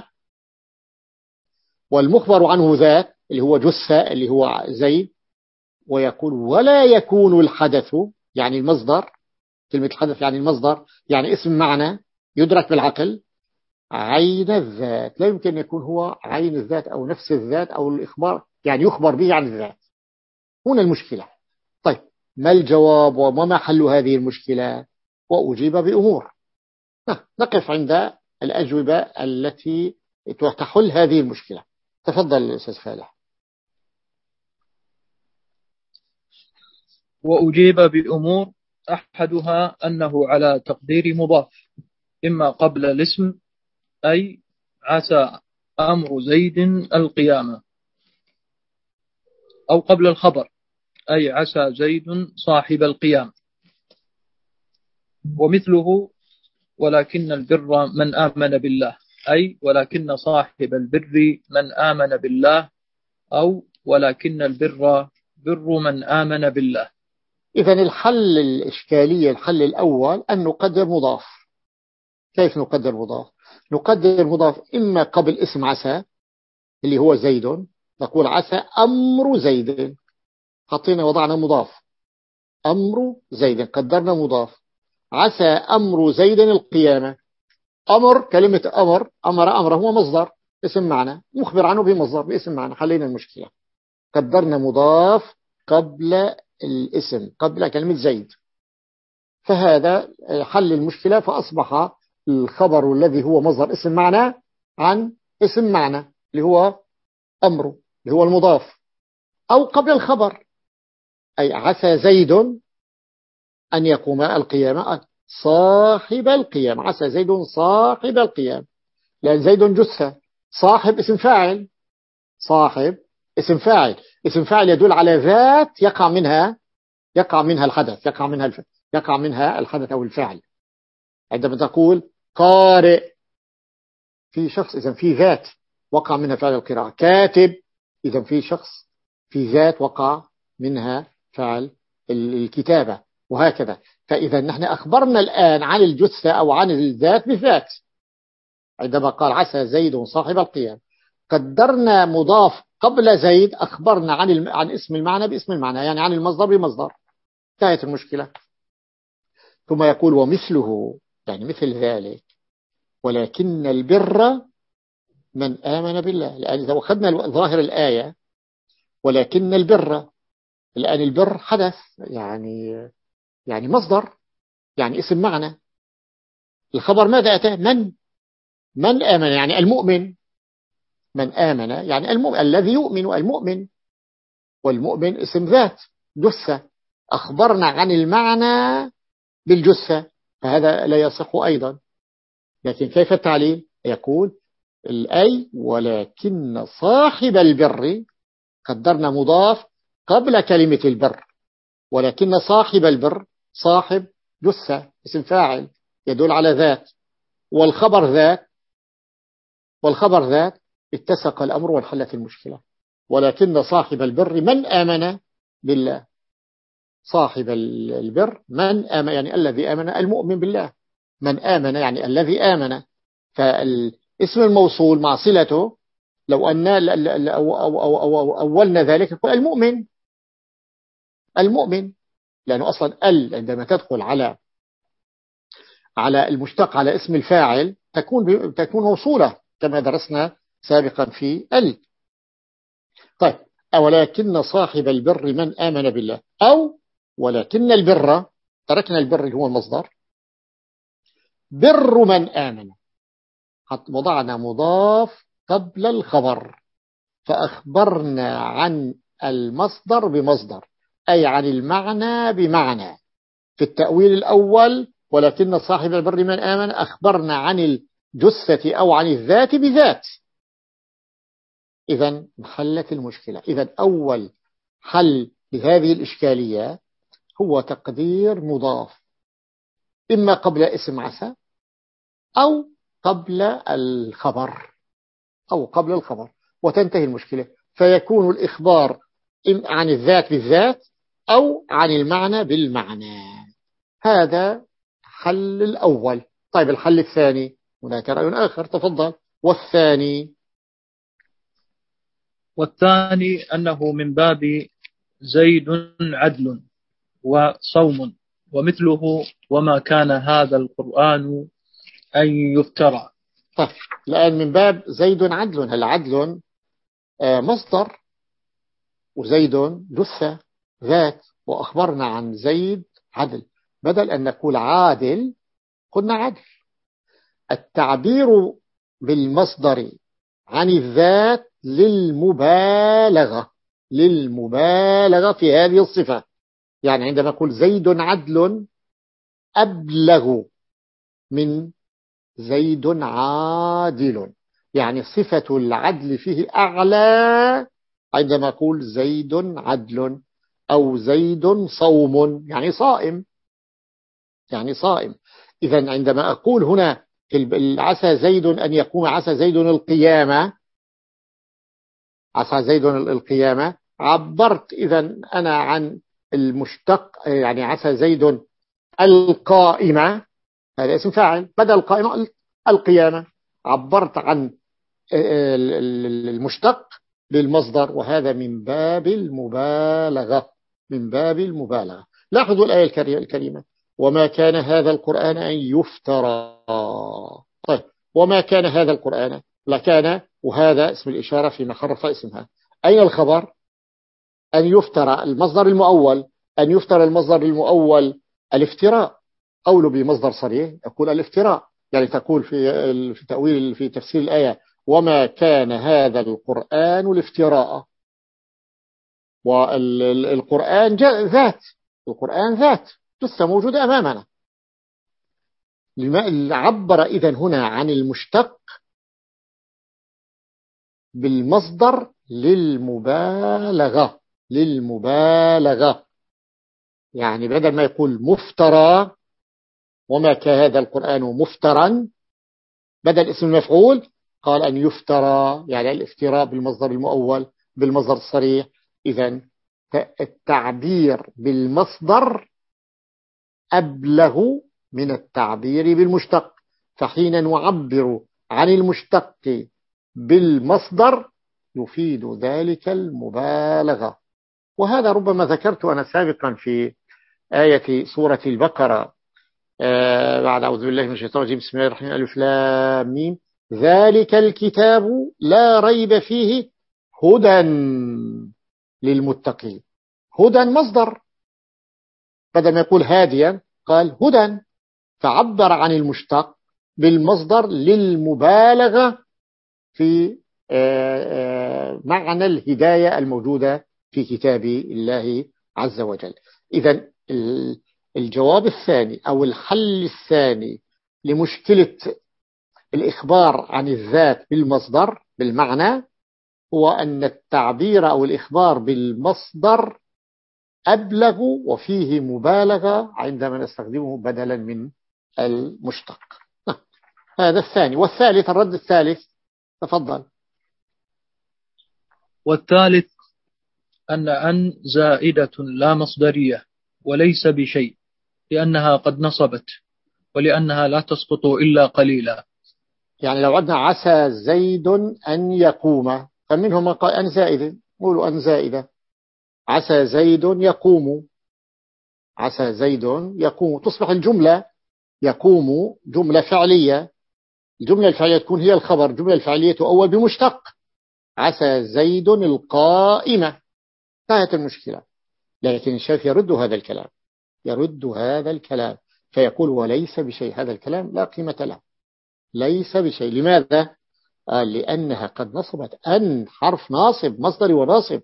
والمخبر عنه ذات اللي هو جثة اللي هو زيد، ويقول ولا يكون الحدث يعني المصدر، كلمة الحدث يعني المصدر يعني اسم معنى يدرك بالعقل، عين الذات. لا يمكن يكون هو عين الذات أو نفس الذات أو الإخبار يعني يخبر به عن الذات. هنا المشكلة. طيب ما الجواب وما حل هذه المشكلة؟ وأجيب بأمور. نقف عند الأجوبة التي تحل هذه المشكلة. تفضل أستاذ فالح. وأجيب بأمور. أحدها أنه على تقدير مضاف، إما قبل الاسم أي عسى أمر زيد القيامة، أو قبل الخبر أي عسى زيد صاحب القيام. ومثله ولكن البر من آمن بالله، أي ولكن صاحب البر من آمن بالله، أو ولكن البر بر من آمن بالله. إذن الحل الإشكالية الحل الأول أن نقدر مضاف. كيف نقدر مضاف؟ نقدر مضاف إما قبل اسم عسى اللي هو زيد، نقول عسى أمر زيد، حطينا وضعنا مضاف أمر زيد، قدرنا مضاف عسى أمر زيد القيامة. أمر كلمة أمر أمر أمر هو مصدر اسم معنى مخبر عنه بمصدر باسم معنى، حلينا المشكلة. قدرنا مضاف قبل الاسم قبل كلمة زيد، فهذا حل المشكلة. فأصبح الخبر الذي هو مصدر اسم معنى عن اسم معنى اللي هو أمره اللي هو المضاف، أو قبل الخبر أي عسى زيد أن يقوم القيامة صاحب القيام، عسى زيد صاحب القيام، لأن زيد جثة، صاحب اسم فاعل، صاحب اسم فاعل، اسم فاعل يدل على ذات يقع منها يقع منها الحدث يقع منها الف... يقع منها الحدث أو الفعل. عندما تقول قارئ في شخص، إذن في ذات وقع منها فعل القراءة. كاتب إذن في شخص في ذات وقع منها فعل الكتابة، وهكذا. فإذا نحن أخبرنا الآن عن الجثة أو عن الذات بالذات. عندما قال عسى زيد صاحب القيام قدرنا مضاف قبل زيد، أخبرنا عن الم... عن اسم المعنى باسم المعنى، يعني عن المصدر بمصدر. انتهت المشكلة. ثم يقول ومثله يعني مثل ذلك ولكن البر من آمن بالله. لأن إذا أخذنا ظاهر الآية ولكن البر، الآن البر حدث يعني يعني مصدر يعني اسم معنى. الخبر ماذا أتى؟ من من آمن يعني المؤمن، من آمن يعني المؤمن الذي يؤمن المؤمن، والمؤمن اسم ذات جثة، أخبرنا عن المعنى بالجثة، فهذا لا يصح أيضا. لكن كيف التعليل؟ يقول الأي ولكن صاحب البر، قدرنا مضاف قبل كلمة البر، ولكن صاحب البر صاحب جثة اسم فاعل يدل على ذات، والخبر ذات والخبر ذات اتسق الأمر وانحلت المشكلة. ولكن صاحب البر من آمن بالله، صاحب البر من آمن يعني الذي آمن المؤمن بالله، من آمن يعني الذي آمن. فالاسم الموصول مع صلته لو أن أولنا ذلك يقول المؤمن المؤمن، لأنه أصلا ال عندما تدخل على على المشتق على اسم الفاعل تكون تكون موصولة كما درسنا سابقا في ال. طيب ولكن صاحب البر من آمن بالله، أو ولكن البر تركنا البر اللي هو المصدر بر من آمن، وضعنا مضاف قبل الخبر فأخبرنا عن المصدر بمصدر أي عن المعنى بمعنى. في التأويل الأول ولكن صاحب البر من آمن أخبرنا عن الجثة أو عن الذات بذات. إذن انحلت المشكلة. إذن أول حل لهذه الإشكالية هو تقدير مضاف، إما قبل اسم عسى أو قبل الخبر أو قبل الخبر، وتنتهي المشكلة. فيكون الإخبار عن الذات بالذات أو عن المعنى بالمعنى. هذا حل الأول. طيب الحل الثاني، هناك رأي آخر، تفضل. والثاني والثاني أنه من باب زيد عدل وصوم، ومثله وما كان هذا القرآن أن يفترى. طيب الآن من باب زيد عدل، هل عدل مصدر، وزيد جثة ذات، وأخبرنا عن زيد عدل. بدل أن نقول عادل قلنا عدل. التعبير بالمصدر عن الذات للمبالغة للمبالغة في هذه الصفة. يعني عندما نقول زيد عدل أبلغ من زيد عادل، يعني صفة العدل فيه أعلى عندما أقول زيد عدل، أو زيد صوم يعني صائم يعني صائم. إذن عندما أقول هنا عسى زيد أن يقوم، عسى زيد القيامة، عسى زيد القيامة، عبرت إذن أنا عن المشتق، يعني عسى زيد القائمة، هذا اسم فاعل، بدل القائمة القيامة، عبرت عن المشتق بالمصدر، وهذا من باب المبالغة من باب المبالغة. لاحظوا الآية الكريمة: وما كان هذا القرآن أن يفترى. طيب وما كان هذا القرآن، لكان وهذا اسم الإشارة في محل رفع اسمها. أين الخبر؟ أن يفترى المصدر المؤول. أن يفترى المصدر المؤول الافتراء. قول بمصدر صريح يقول الافتراء، يعني تقول في في تأويل في تفسير الآية: وما كان هذا القرآن الافتراء. والقرآن ذات، القرآن ذات لسه موجودة أمامنا. لما عبر إذن هنا عن المشتق بالمصدر للمبالغة للمبالغة يعني بدل ما يقول مفترى وما كان هذا القرآن مفترا، بدل اسم المفعول قال أن يفترى، يعني الافتراء بالمصدر المؤول بالمصدر الصريح. إذن التعبير بالمصدر أبلغ من التعبير بالمشتق، فحين نعبر عن المشتق بالمصدر يفيد ذلك المبالغة. وهذا ربما ذكرت أنا سابقا في آية سورة البقرة آه بعد أعوذ بالله من الشيطان الرجيم بسم الله الرحمن الرحيم ألف لام ميم ذلك الكتاب لا ريب فيه هدى للمتقين. هدى مصدر، بدل ما يقول هاديا قال هدى، فعبر عن المشتق بالمصدر للمبالغة في معنى الهداية الموجودة في كتاب الله عز وجل. إذن الجواب الثاني أو الحل الثاني لمشكلة الإخبار عن الذات بالمصدر بالمعنى هو أن التعبير أو الإخبار بالمصدر أبلغ وفيه مبالغة عندما نستخدمه بدلا من المشتق. هذا الثاني. والثالث الرد الثالث، تفضل. والثالث أن أن زائدة لا مصدرية وليس بشيء، لأنها قد نصبت ولأنها لا تسقط إلا قليلا. يعني لو عدنا عسى زيد أن يقوم، فمنهم قال أن زائدة، قولوا أن زائدة. عسى زيد يقوم، عسى زيد يقوم، تصبح الجملة يقوم جملة فعلية. الجملة الفعلية تكون هي الخبر، الجملة الفعلية تؤول بمشتق. عسى زيد القائمة، انتهت المشكلة. لكن الشيخ يرد هذا الكلام يرد هذا الكلام فيقول وليس بشيء. هذا الكلام لا قيمة له، ليس بشيء. لماذا؟ قال لأنها قد نصبت. أن حرف ناصب مصدري وناصب.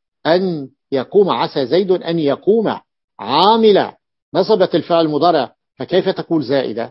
أن يقوم، عسى زيد أن يقوم عاملة، نصبت الفعل المضارع فكيف تقول زائدة؟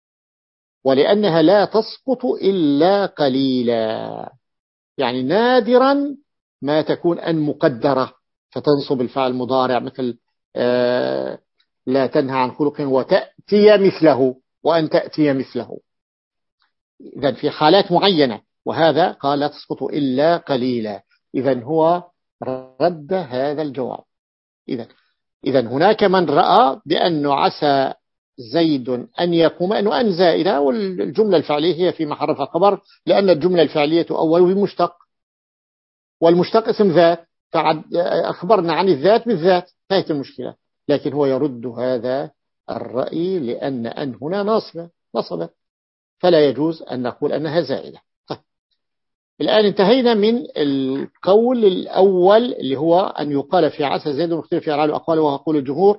ولأنها لا تسقط إلا قليلا، يعني نادرا ما تكون أن مقدرة فتنصب الفعل المضارع، مثل آه لا تنهى عن خلق وتأتي مثله، وأن تأتي مثله. إذن في حالات معينة، وهذا قال لا تسقط إلا قليلا. إذن هو رد هذا الجواب. إذن إذن هناك من رأى بأنه عسى زيد أن يقوم أنه أن زائدة، والجملة الفعلية هي في محل رفع خبر، لأن الجملة الفعلية أول بمشتق، والمشتق اسم ذات، أخبرنا عن الذات بالذات، هذه المشكلة. لكن هو يرد هذا الرأي لأن أن هنا ناصبة نصبت، فلا يجوز أن نقول أنها زائدة. طيب. الآن انتهينا من القول الأول اللي هو أن يقال في عسى زيد مختلف في أفعال وأقواله، وهو قول الجمهور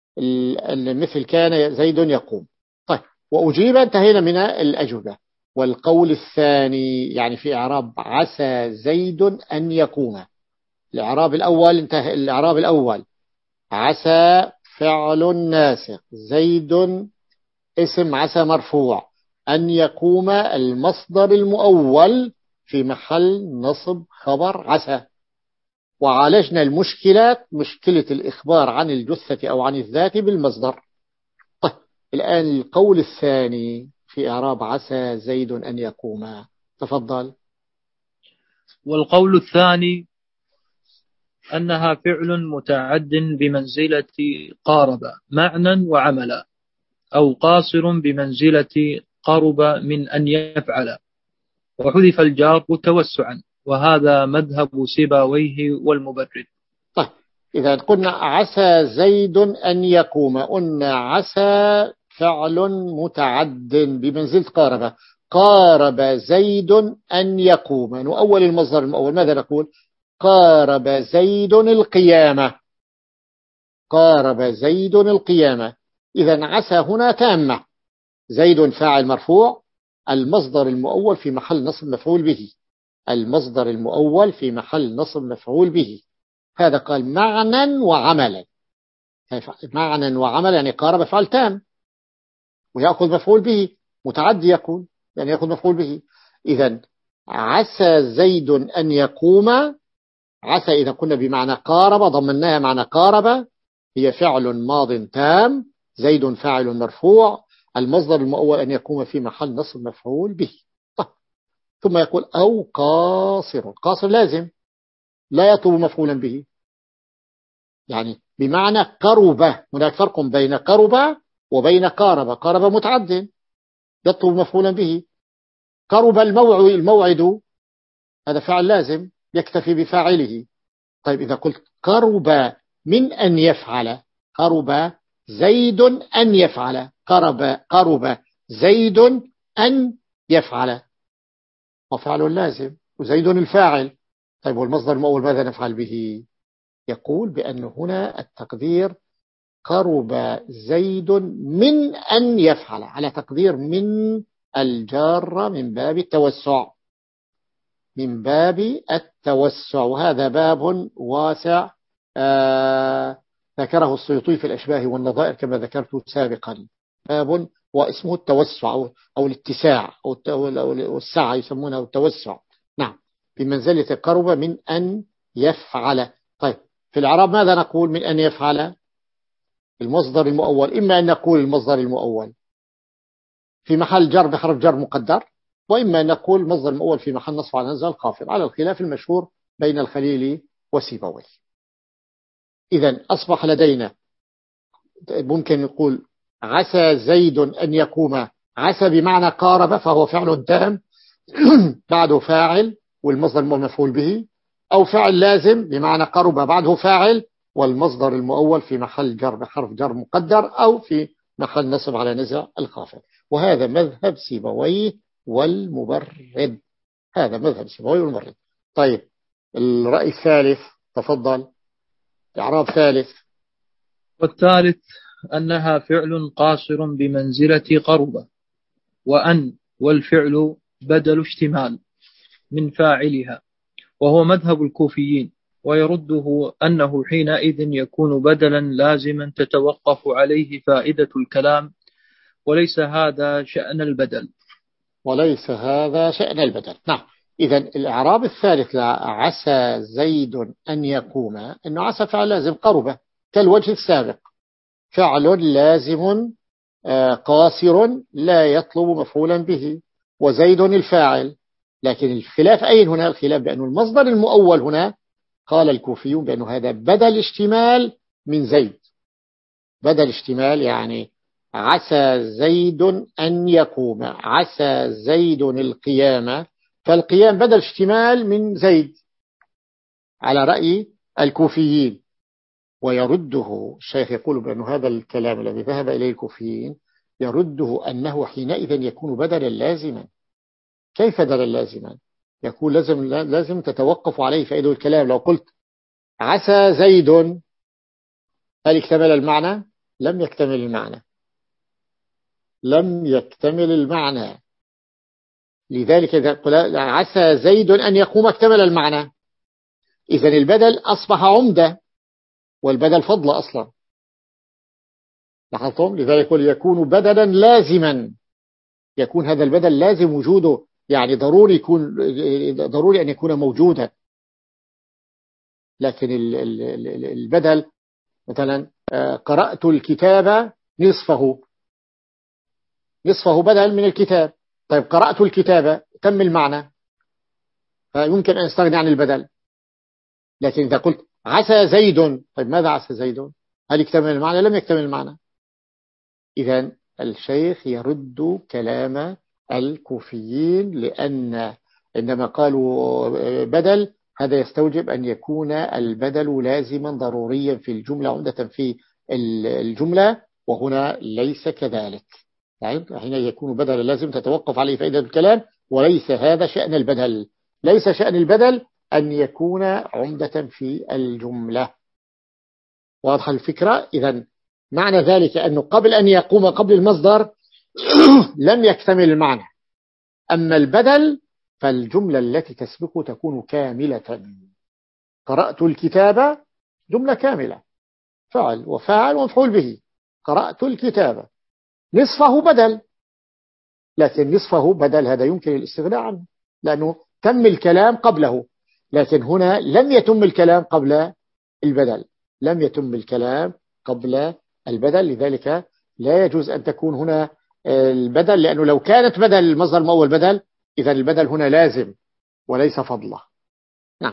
مثل كان زيد يقوم. طيب، وأجيب انتهينا من الأجوبة. والقول الثاني يعني في إعراب عسى زيد أن يقوم، الإعراب الأول انتهى. الإعراب الأول عسى فعل ناسخ، زيد اسم عسى مرفوع، أن يقوم المصدر المؤول في محل نصب خبر عسى. وعالجنا المشكلات، مشكلة الإخبار عن الجثة أو عن الذات بالمصدر. طيب، الآن القول الثاني في إعراب عسى زيد أن يقوم، تفضل. والقول الثاني أنها فعل متعد بمنزلة قارب معنى وعملا، أو قاصر بمنزلة قرب من أن يفعل، وحذف الجار توسعا، وهذا مذهب سيبويه والمبرد. طيب، إذا قلنا عسى زيد أن يقوم، قلنا عسى فعل متعد بمنزلة قارب، قارب زيد أن يقوم، نؤول المصدر المؤول، ماذا نقول؟ قارب زيد القيامة، قارب زيد القيامة. إذا عسى هنا تامة، زيد فاعل مرفوع، المصدر المؤول في محل نصب مفعول به، المصدر المؤول في محل نصب مفعول به. هذا قال معنى وعملا، معنى وعملا يعني قارب فعل تام، ويأخذ مفعول به، متعدي يقول يعني يأخذ مفعول به. إذا عسى زيد أن يقوم، عسى إذا كنا بمعنى قارب ضمناها معنى قارب، هي فعل ماض تام، زيد فاعل مرفوع، المصدر المؤول أن يقوم في محل نصب مفعول به. طيب. ثم يقول أو قاصر، قاصر لازم لا يطلب مفعولا به، يعني بمعنى قرب. هناك فرق بين قرب وبين قارب، قارب متعد يطلب مفعولا به، قرب الموعد الموعد هذا فعل لازم يكتفي بفاعله. طيب، إذا قلت قرب من أن يفعل، قرب زيد أن يفعل، قرب قرب زيد أن يفعل، وفعل لازم وزيد الفاعل. طيب، والمصدر المؤول ماذا نفعل به؟ يقول بأن هنا التقدير قرب زيد من أن يفعل، على تقدير من الجارة من باب التوسع، من باب التوسع، وهذا باب واسع آه ذكره السيوطي في الأشباه والنظائر كما ذكرت سابقا، باب واسمه التوسع أو الاتساع أو السعة، يسمونه التوسع. نعم، بمنزلة قرب من أن يفعل. طيب، في الإعراب ماذا نقول من أن يفعل؟ المصدر المؤول، إما أن نقول المصدر المؤول في محل جر بحرف جر مقدر، وإما أن نقول مصدر المؤول في محل نصب على نزل الخافض، على الخلاف المشهور بين الخليل وسيبويه. إذن أصبح لدينا ممكن نقول عسى زيد أن يقوم، عسى بمعنى قارب فهو فعل تام بعده فاعل والمصدر المؤول مفعول به، أو فعل لازم بمعنى قرب بعده فاعل والمصدر المؤول في محل جر بحرف جر مقدر أو في محل نصب على نزع الخافض. وهذا مذهب سيبويه والمبرد، هذا مذهب سيبويه والمبرد. طيب، الرأي الثالث، تفضل. إعراب ثالث. والثالث أنها فعل قاصر بمنزلة قرب، وأن والفعل بدل اشتمال من فاعلها، وهو مذهب الكوفيين، ويرده أنه حينئذ يكون بدلا لازما تتوقف عليه فائدة الكلام وليس هذا شأن البدل. وليس هذا شأن البدل. نعم. إذا الإعراب الثالث عسى زيد أن يقوم، أنه عسى فعل لازم قرب كالوجه السابق، فعل لازم قاصر لا يطلب مفعولا به، وزيد الفاعل. لكن الخلاف أين هنا؟ الخلاف بأن المصدر المؤول هنا قال الكوفيون بأنه هذا بدل اشتمال من زيد، بدل اشتمال، يعني عسى زيد أن يقوم، عسى زيد القيامة، فالقيام بدل اشتمال من زيد على رأي الكوفيين. ويرده الشيخ يقول بأن هذا الكلام الذي ذهب إليه الكوفيين يرده أنه حينئذ يكون بدلا لازما. كيف بدلا لازما؟ يكون لازم لازم تتوقف عليه فائده الكلام. لو قلت عسى زيد، هل اكتمل المعنى؟ لم يكتمل المعنى، لم يكتمل المعنى. لذلك إذا قل عسى زيد أن يقوم اكتمل المعنى. إذن البدل أصبح عمدة، والبدل فضل أصلا. لاحظتم؟ لذلك يقول يكون بدلا لازما، يكون هذا البدل لازم وجوده، يعني ضروري يكون، ضروري أن يكون موجودا. لكن البدل مثلا قرأت الكتاب نصفه، نصفه بدل من الكتاب. طيب قرأت الكتاب تم المعنى، فيمكن أن يستغني عن البدل. لكن إذا قلت عسى زيد، طيب ماذا عسى زيد؟ هل يكتمل المعنى؟ لم يكتمل المعنى. إذن الشيخ يرد كلام الكوفيين، لأن عندما قالوا بدل هذا يستوجب أن يكون البدل لازما ضروريا في الجملة، عمدة في الجملة، وهنا ليس كذلك. يعني حين يكون بدل لازم تتوقف عليه فائدة الكلام، وليس هذا شأن البدل. ليس شأن البدل أن يكون عمدة في الجملة. واضح الفكرة؟ إذن معنى ذلك أنه قبل أن يقوم قبل المصدر لم يكتمل المعنى. أما البدل فالجملة التي تسبقه تكون كاملة. قرأت الكتاب جملة كاملة، فعل وفاعل ومفعول به. قرأت الكتاب نصفه بدل، لكن نصفه بدل هذا يمكن الاستغناء عنه لأنه تم الكلام قبله. لكن هنا لم يتم الكلام قبل البدل، لم يتم الكلام قبل البدل. لذلك لا يجوز أن تكون هنا البدل، لأنه لو كانت بدل المصدر المؤول بدل، إذا البدل هنا لازم وليس فضله. نعم.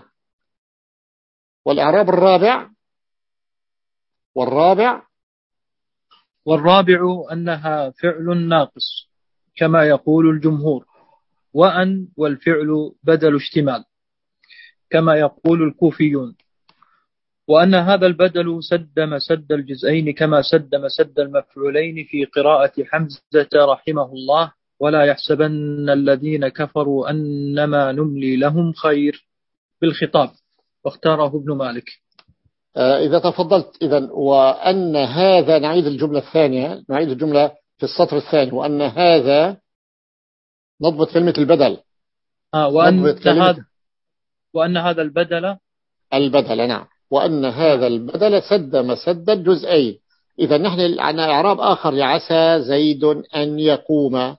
والإعراب الرابع والرابع والرابع أنها فعل ناقص كما يقول الجمهور، وأن والفعل بدل اشتمال كما يقول الكوفيون، وأن هذا البدل سد مسد الجزئين كما سد مسد المفعولين في قراءة حمزة رحمه الله، ولا يحسبن الذين كفروا أنما نملي لهم خير بالخطاب، واختاره ابن مالك. إذا تفضلت إذن وأن هذا، نعيد الجملة الثانية، نعيد الجملة في السطر الثاني، وأن هذا نضبط كلمة البدل. آه وأن, هذا وأن هذا البدل البدل نعم، وأن هذا البدل سد مسد الجزئين. إذا نحن عن إعراب آخر لعسى زيد أن يقوم،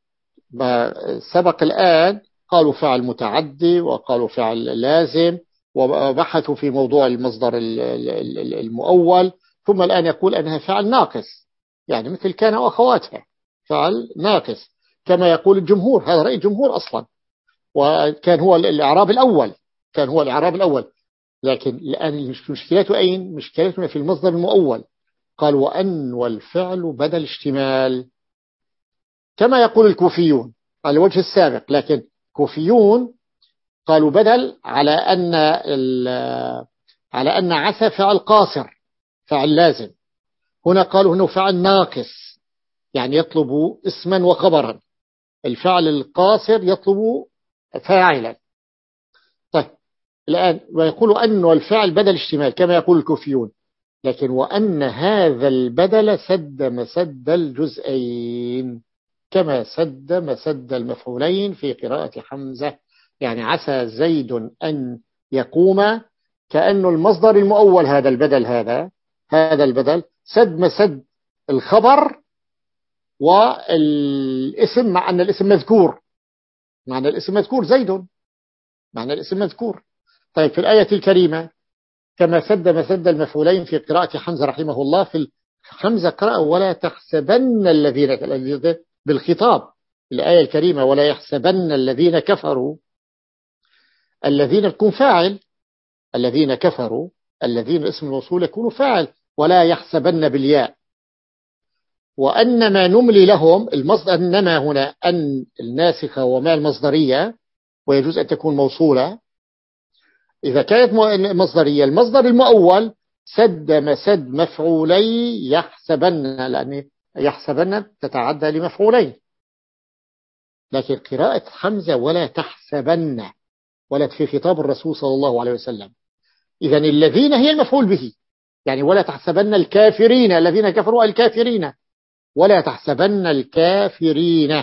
سبق الآن قالوا فعل متعدي وقالوا فعل لازم، وبحثوا في موضوع المصدر المؤول، ثم الآن يقول أنها فعل ناقص، يعني مثل كان وأخواتها فعل ناقص كما يقول الجمهور. هذا رأي الجمهور أصلا، وكان هو الإعراب الأول، كان هو الإعراب الأول. لكن الآن مشكلته أين؟ مشكلتنا في المصدر المؤول. قال وأن والفعل بدل اشتمال كما يقول الكوفيون على الوجه السابق. لكن كوفيون قالوا بدل على أن على أن عسى فعل قاصر، فعل لازم. هنا قالوا أنه فعل ناقص، يعني يطلب اسما وخبرا. الفعل القاصر يطلب فاعلا. طيب الآن ويقول أن والفعل بدل اشتمال كما يقول الكوفيون، لكن وأن هذا البدل سد مسد الجزئين كما سد مسد المفعولين في قراءة حمزة. يعني عسى زيد أن يقوم، كأن المصدر المؤول هذا البدل، هذا هذا البدل سد مسد الخبر والاسم مع أن الاسم مذكور، معنى الاسم مذكور زيد، معنى الاسم مذكور. طيب في الآية الكريمة كما سد مسد المفعولين في قراءة حمزة رحمه الله، في حمزة قرأ ولا تحسبن الذين بالخطاب، الآية الكريمة ولا يحسبن الذين كفروا، الذين يكون فاعل، الذين كفروا، الذين اسم الوصول يكون فاعل، ولا يحسبن بالياء. وأنما نملي لهم، المصدر أنما هنا أن الناسخة وما المصدرية، ويجوز أن تكون موصولة. إذا كانت مصدرية المصدر المؤول سد مسد مفعولي يحسبن، لأن يحسبن تتعدى لمفعولين. لكن قراءة حمزة ولا تحسبن ولا في خطاب الرسول صلى الله عليه وسلم، إذن الذين هي المفعول به، يعني ولا تحسبن الكافرين الذين كفروا الكافرين، ولا تحسبن الكافرين.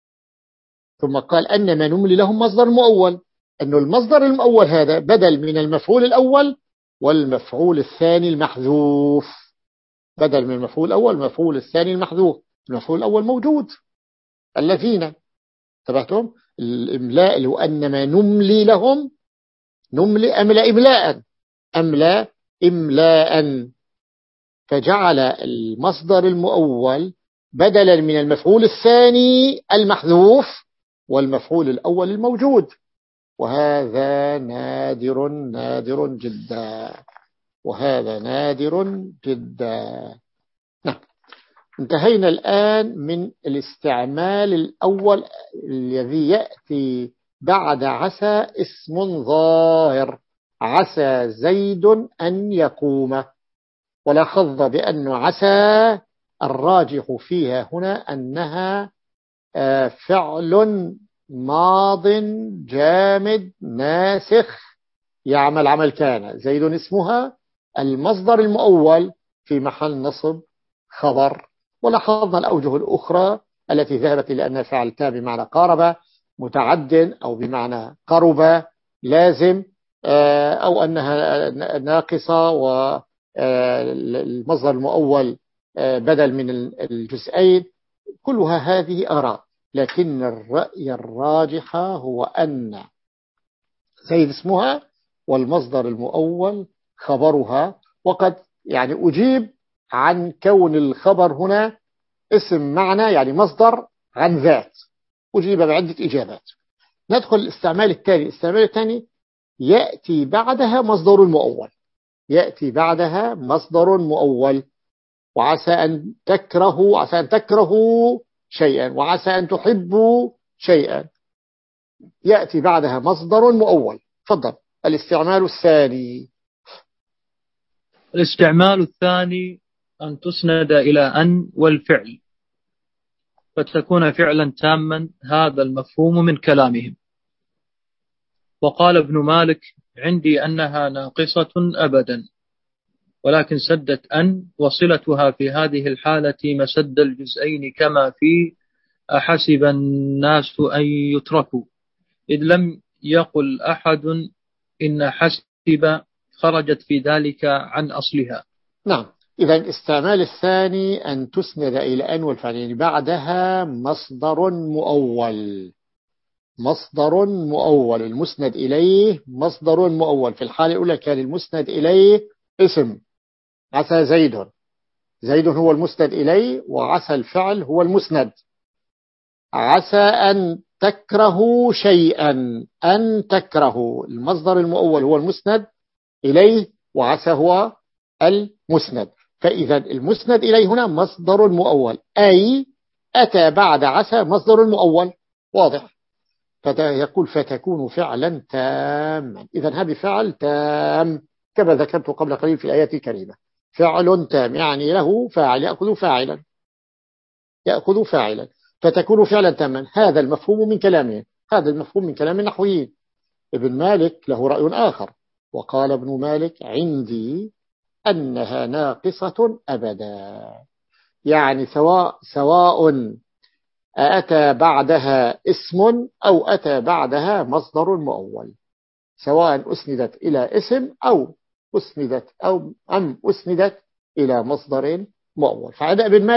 ثم قال أنما نملي لهم مصدر مؤول، أن المصدر المؤول هذا بدل من المفعول الأول والمفعول الثاني المحذوف، بدل من المفعول الأول المفعول الثاني المحذوف، المفعول الأول موجود الذين، تبعتم الإملاء اللي هو أنما نملي لهم، نملي أملا إملاء، أملا إملاء، فجعل المصدر المؤول بدلا من المفعول الثاني المحذوف والمفعول الأول الموجود، وهذا نادر نادر جدا، وهذا نادر جدا. نعم. انتهينا الآن من الاستعمال الأول الذي يأتي بعد عسى اسم ظاهر، عسى زيد أن يقوم. ولاحظ بأن عسى الراجح فيها هنا أنها فعل ماض جامد ناسخ يعمل عمل كان، زيد اسمها، المصدر المؤول في محل نصب خبر. ولاحظنا الأوجه الأخرى التي ذهبت إلى أن فعل تام بمعنى قارب متعد، أو بمعنى قرب لازم، أو أنها ناقصة والمصدر المؤول بدل من الجزئين. كلها هذه آراء، لكن الرأي الراجح هو أن زيد اسمها والمصدر المؤول خبرها. وقد يعني أجيب عن كون الخبر هنا اسم معنى، يعني مصدر عن ذات، أجيب بعدة إجابات. ندخل الاستعمال الثاني. الاستعمال الثاني يأتي بعدها مصدر مؤول، يأتي بعدها مصدر مؤول. وعسى أن تكرهوا، عسى أن تكرهوا شيئا، وعسى أن تحبوا شيئا، يأتي بعدها مصدر مؤول. تفضل. الاستعمال الثاني. الاستعمال الثاني أن تسند إلى أن والفعل فتكون فعلا تاما، هذا المفهوم من كلامهم. وقال ابن مالك عندي أنها ناقصة أبدا، ولكن سدت أن وصلتها في هذه الحالة مسد الجزئين كما في أحسب الناس أن يتركوا، إذ لم يقل أحد إن حسب خرجت في ذلك عن أصلها. نعم. إذا الاستعمال الثاني أن تسند إلى أن والفعل، يعني بعدها مصدر مؤول، مصدر مؤول المسند إليه مصدر مؤول. في الحالة الأولى كان المسند إليه اسم عسى زيد، زيد هو المسند إليه، وعسى الفعل هو المسند. عسى أن تكرهوا شيئا، أن تكرهوا المصدر المؤول هو المسند إليه، وعسى هو المسند. فإذا المسند إليه هنا مصدر مؤول، أي أتى بعد عسى مصدر مؤول، واضح. فيقول فتكون فعلا تاما. إذا هذا فعل تام كما ذكرت قبل قليل في الآيات الكريمة، فعل تام يعني له فاعل، يأخذ فاعلا، يأخذ فاعلا، فتكون فعلا تاما. هذا المفهوم من كلامه، هذا المفهوم من كلام النحويين. ابن مالك له رأي آخر، وقال ابن مالك عندي أنها ناقصة أبدا، يعني سواء سواء أتى بعدها اسم أو أتى بعدها مصدر مؤول، سواء أسندت إلى اسم أو أسندت أو أم أسندت إلى مصدر مؤول. فعند ابن مالك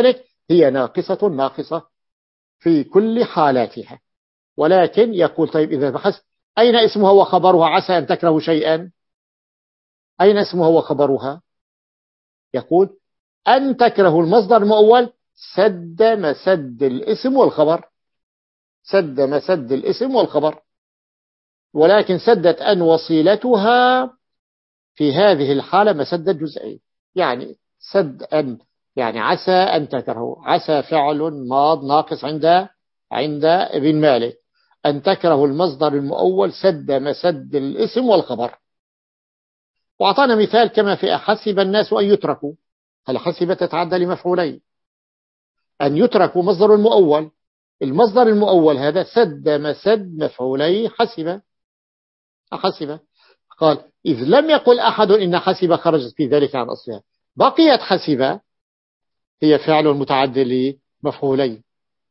هي ناقصة ناقصة في كل حالاتها. ولكن يقول طيب إذا بحثت أين اسمها وخبرها عسى أن تكرهوا شيئا، أين اسمها وخبرها؟ يقول أن تكرهوا المصدر المؤول سد مسد الاسم والخبر، سد مسد الاسم والخبر. ولكن سدت أن وصيلتها في هذه الحالة مسد الجزئين، يعني سد أن يعني عسى أن تكرهوا، عسى فعل ماض ناقص عند عند ابن مالك، أن تكرهوا المصدر المؤول سد مسد الاسم والخبر. وأعطانا مثال كما في أحسب الناس أن يتركوا، هل حسب تتعدى لمفعولين، أن يتركوا مصدر المؤول، المصدر المؤول هذا سد مسد مفعولي حسب حسب. قال إذ لم يقل أحد إن حسب خرجت في ذلك عن أصلها، بقيت حسب هي فعل متعدل لمفعولين،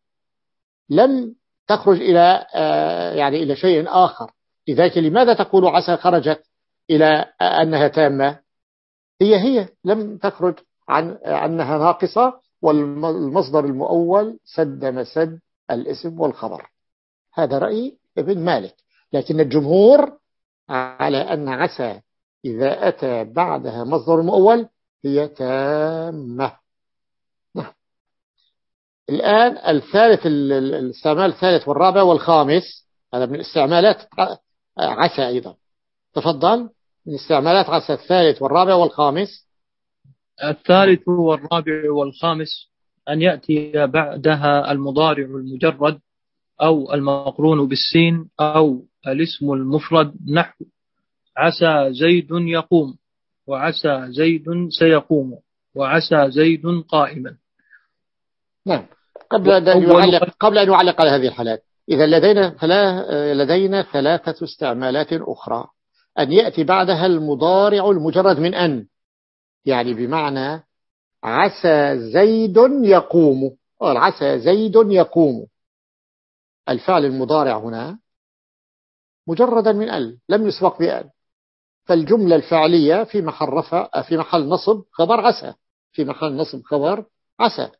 لم تخرج إلى يعني إلى شيء آخر. لذلك لماذا تقول عسى خرجت إلى أنها تامة؟ هي هي لم تخرج عن أنها ناقصة، والمصدر المؤول سد مسد الاسم والخبر. هذا رأي ابن مالك. لكن الجمهور على أن عسى إذا أتى بعدها مصدر مؤول هي تامة. نعم. الآن الثالث، الاستعمال الثالث والرابع والخامس، هذا من استعمالات عسى أيضا. تفضل. من استعمالات عسى الثالث والرابع والخامس. الثالث والرابع والخامس أن يأتي بعدها المضارع المجرد أو المقرون بالسين أو الاسم المفرد، نحو عسى زيد يقوم، وعسى زيد سيقوم، وعسى زيد قائما. نعم. قبل أن يعلق قبل أن يعلق على هذه الحالات، إذا لدينا لدينا ثلاثة استعمالات أخرى. أن يأتي بعدها المضارع المجرد من أن، يعني بمعنى عسى زيد يقوم، عسى زيد يقوم، الفعل المضارع هنا مجردا من أن لم يسبق بأن، فالجملة الفعلية في محل رفع في محل نصب خبر عسى، في محل نصب خبر عسى.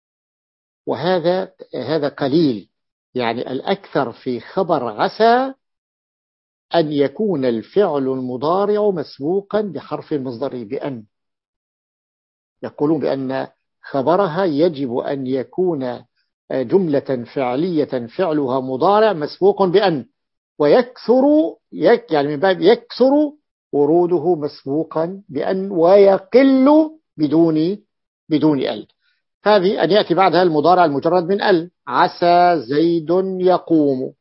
وهذا هذا قليل، يعني الأكثر في خبر عسى أن يكون الفعل المضارع مسبوقا بحرف المصدر بأن. يقولون بأن خبرها يجب أن يكون جملة فعلية فعلها مضارع مسبوق بأن، ويكثر يك يعني من باب يكثر وروده مسبوقا بأن، ويقل بدون بدون ال. هذه أن يأتي بعدها المضارع المجرد من ال، عسى زيد يقوم،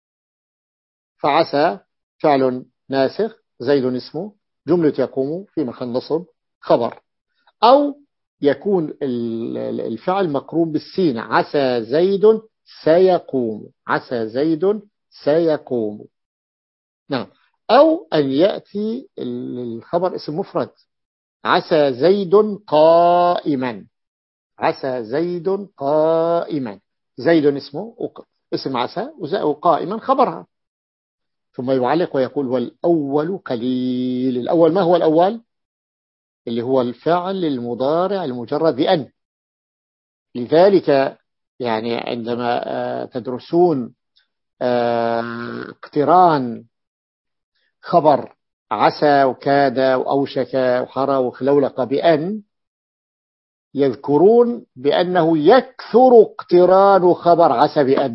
فعسى فعل ناسخ، زيد اسمه، جملة يقوم في محل نصب خبر. أو يكون الفعل مقرون بالسين، عسى زيد سيقوم، عسى زيد سيقوم. نعم. أو أن يأتي الخبر اسم مفرد، عسى زيد قائما، عسى زيد قائما، زيد اسمه اسم عسى، وقائما خبرها. ثم يعلق ويقول والأول قليل. الأول ما هو الأول؟ اللي هو الفعل المضارع المجرد بأن. لذلك يعني عندما تدرسون اقتران خبر عسى وكاد وأوشك وحرى وخلولق بأن، يذكرون بأنه يكثر اقتران خبر عسى بأن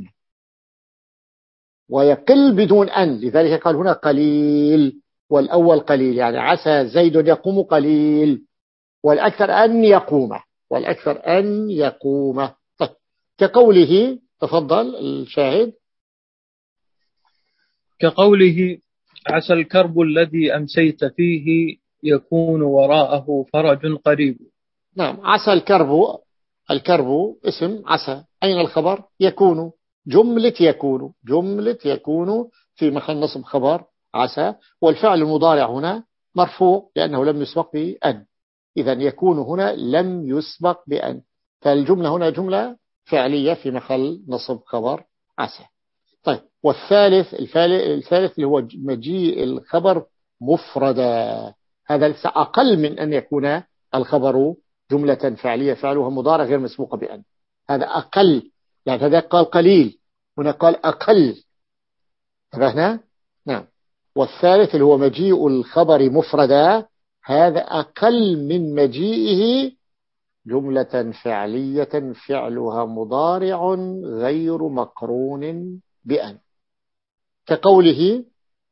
ويقل بدون أن. لذلك قال هنا قليل، والأول قليل، يعني عسى زيد يقوم قليل، والأكثر أن يقوم، والأكثر أن يقوم. طيب. كقوله، تفضل الشاهد. كقوله عسى الكرب الذي أمسيت فيه يكون وراءه فرج قريب. نعم. عسى الكرب، الكرب اسم عسى، أين الخبر؟ يكون، جملة يكون، جملة يكون في محل نصب خبر عسى، والفعل المضارع هنا مرفوع لأنه لم يسبق بأن، إذا يكون هنا لم يسبق بأن، فالجملة هنا جملة فعلية في محل نصب خبر عسى. طيب. والثالث الثالث اللي هو مجيء الخبر مفردا، هذا أقل من أن يكون الخبر جملة فعلية فعلها مضارع غير مسبوق بأن. هذا أقل، يعني هذا قال قليل، هنا قال أقل. انتبهنا؟ نعم. والثالث اللي هو مجيء الخبر مفردا، هذا أقل من مجيئه جملة فعلية فعلها مضارع غير مقرون بأن، كقوله.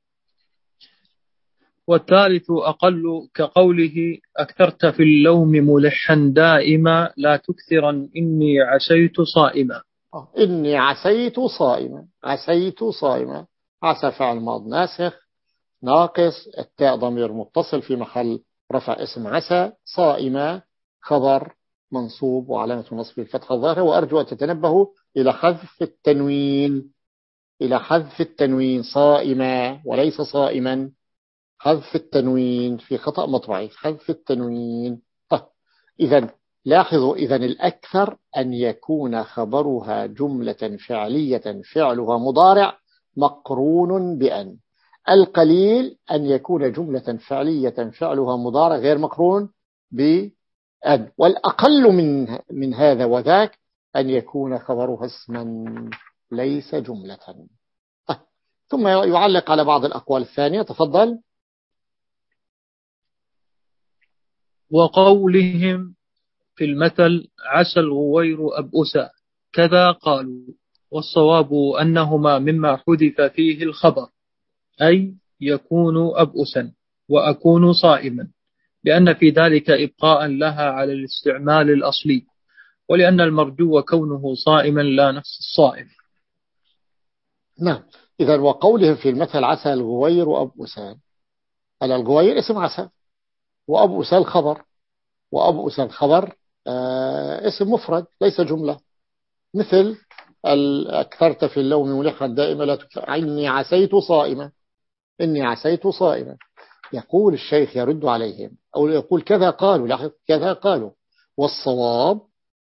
والثالث أقل كقوله أكثرت في اللوم ملحا دائما لا تكثرا إني عسيت صائما. إني عسيت صائما، عسيت صائما، عسى فعل ماض ناسخ ناقص، التاء ضمير متصل في محل رفع اسم عسى، صائما خبر منصوب وعلامة نصب الفتحة الظاهرة. وأرجو أن تتنبهوا إلى حذف التنوين، إلى حذف التنوين، صائما وليس صائما، حذف التنوين في خطأ مطبعي، حذف التنوين. طيب إذن لاحظوا، إذن الأكثر أن يكون خبرها جملة فعلية فعلها مضارع مقرون بأن، القليل أن يكون جملة فعلية فعلها مضارع غير مقرون بأن، والأقل من من هذا وذاك أن يكون خبرها اسما ليس جملة. طيب. ثم يعلق على بعض الأقوال الثانية. تفضل. وقولهم في المثل عسى الغوير أبؤسا كذا قالوا، والصواب أنهما مما حذف فيه الخبر، أي يكون أبؤسا وأكون صائما، لأن في ذلك إبقاء لها على الاستعمال الأصلي، ولأن المرجو كونه صائما لا نفس الصائم. نعم. إذا وقولهم في المثل عسى الغوير أبؤسا، الغوير اسم عسى، وأبؤسا الخبر، وأبؤسا الخبر آه اسم مفرد ليس جملة، مثل أكثرت في اللوم ملحا دائما لا تكثر، إني عسيت صائما، إني عسيت صائما. يقول الشيخ يرد عليهم أو يقول كذا قالوا، لاحظ كذا قالوا، والصواب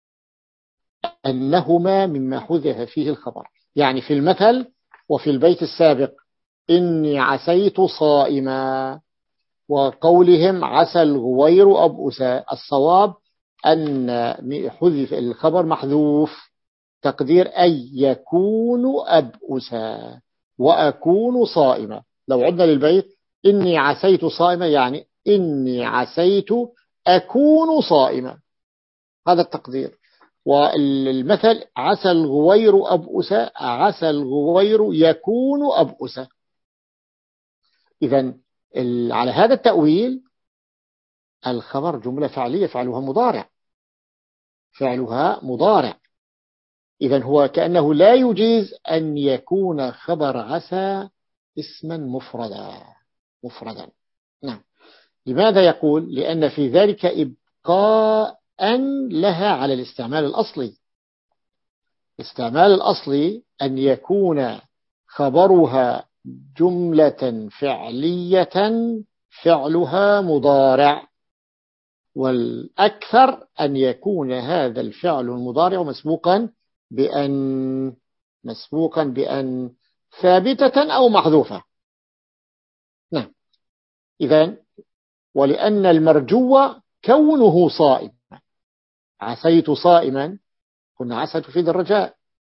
أنهما مما حذف فيه الخبر، يعني في المثل وفي البيت السابق إني عسيت صائما، وقولهم عسى الغوير أبؤسا، الصواب أن حذف الخبر محذوف، تقدير أي يكون أبؤسا وأكون صائما. لو عدنا للبيت إني عسيت صائما، يعني إني عسيت أكون صائما، هذا التقدير. والمثل عسى الغوير أبؤسا، عسى الغوير يكون أبؤسا. إذن على هذا التأويل الخبر جملة فعلية فعلها مضارع، فعلها مضارع. إذن هو كأنه لا يجيز أن يكون خبر عسى اسما مفردا مفردا. نعم. لماذا يقول؟ لأن في ذلك إبقاء لها على الاستعمال الأصلي. الاستعمال الأصلي أن يكون خبرها جملة فعلية فعلها مضارع، والأكثر أن يكون هذا الفعل المضارع مسبوقا بأن مسبوقا بأن ثابتة أو محذوفة. نعم. إذن ولأن المرجو كونه صائم، عسيت صائما، كنا عسيت في الرجاء،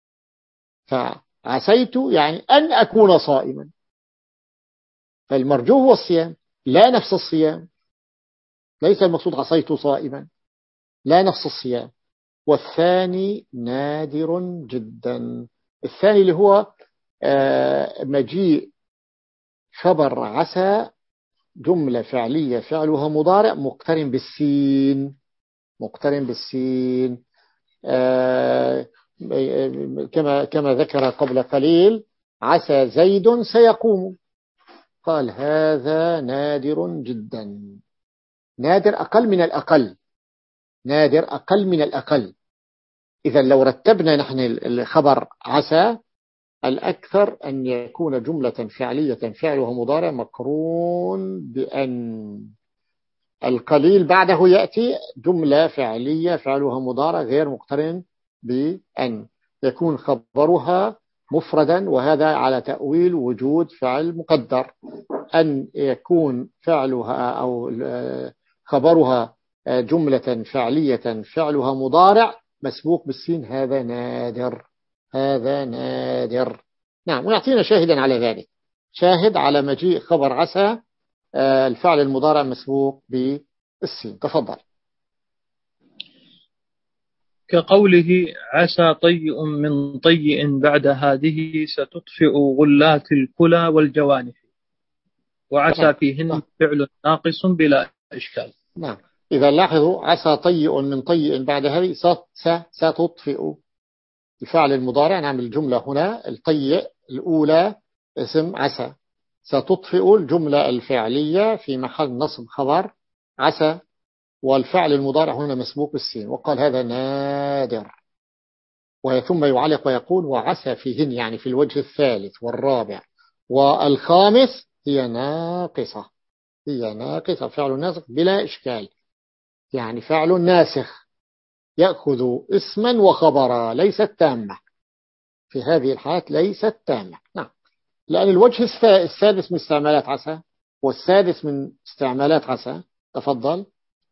فعسيت يعني أن أكون صائما، فالمرجو هو الصيام لا نفس الصيام، ليس المقصود عسيت صائما لا نفس الصيام. والثاني نادر جدا، الثاني اللي هو مجيء خبر عسى جملة فعلية فعلها مضارع مقترن بالسين، مقترن بالسين كما كما ذكر قبل قليل عسى زيد سيقوم، قال هذا نادر جدا، نادر أقل من الأقل، نادر أقل من الأقل. إذا لو رتبنا نحن الخبر عسى، الأكثر أن يكون جملة فعلية فعلها مضارع مقرون بأن، القليل بعده يأتي جملة فعلية فعلها مضارع غير مقترن بأن، يكون خبرها مفردا، وهذا على تأويل وجود فعل مقدر، أن يكون فعلها أو خبرها جملة فعلية فعلها مضارع مسبوق بالسين هذا نادر، هذا نادر. نعم، ويعطينا شاهدا على ذلك، شاهد على مجيء خبر عسى الفعل المضارع مسبوق بالسين. تفضل. كقوله عسى طيء من طيء بعد هذه ستطفئ غلات الكلى والجوانح، وعسى فيهن فعل ناقص بلا إشكال. نعم، إذا لاحظوا عسى طيء من طيء بعد هذه ستطفئ الفعل المضارع. نعم، الجملة هنا الطيء الأولى اسم عسى، ستطفئ الجملة الفعلية في محل نصب خبر عسى، والفعل المضارع هنا مسبوق بالسين، وقال هذا نادر. وثم يعلق ويقول وعسى فيهن، يعني في الوجه الثالث والرابع والخامس هي ناقصة، هي ناقصة فعل ناسخ بلا إشكال، يعني فعل ناسخ يأخذ اسما وخبرا، ليست تامة في هذه الحالات، ليست تامة. نعم، لأن الوجه السادس من استعمالات عسى والسادس من استعمالات عسى. تفضل.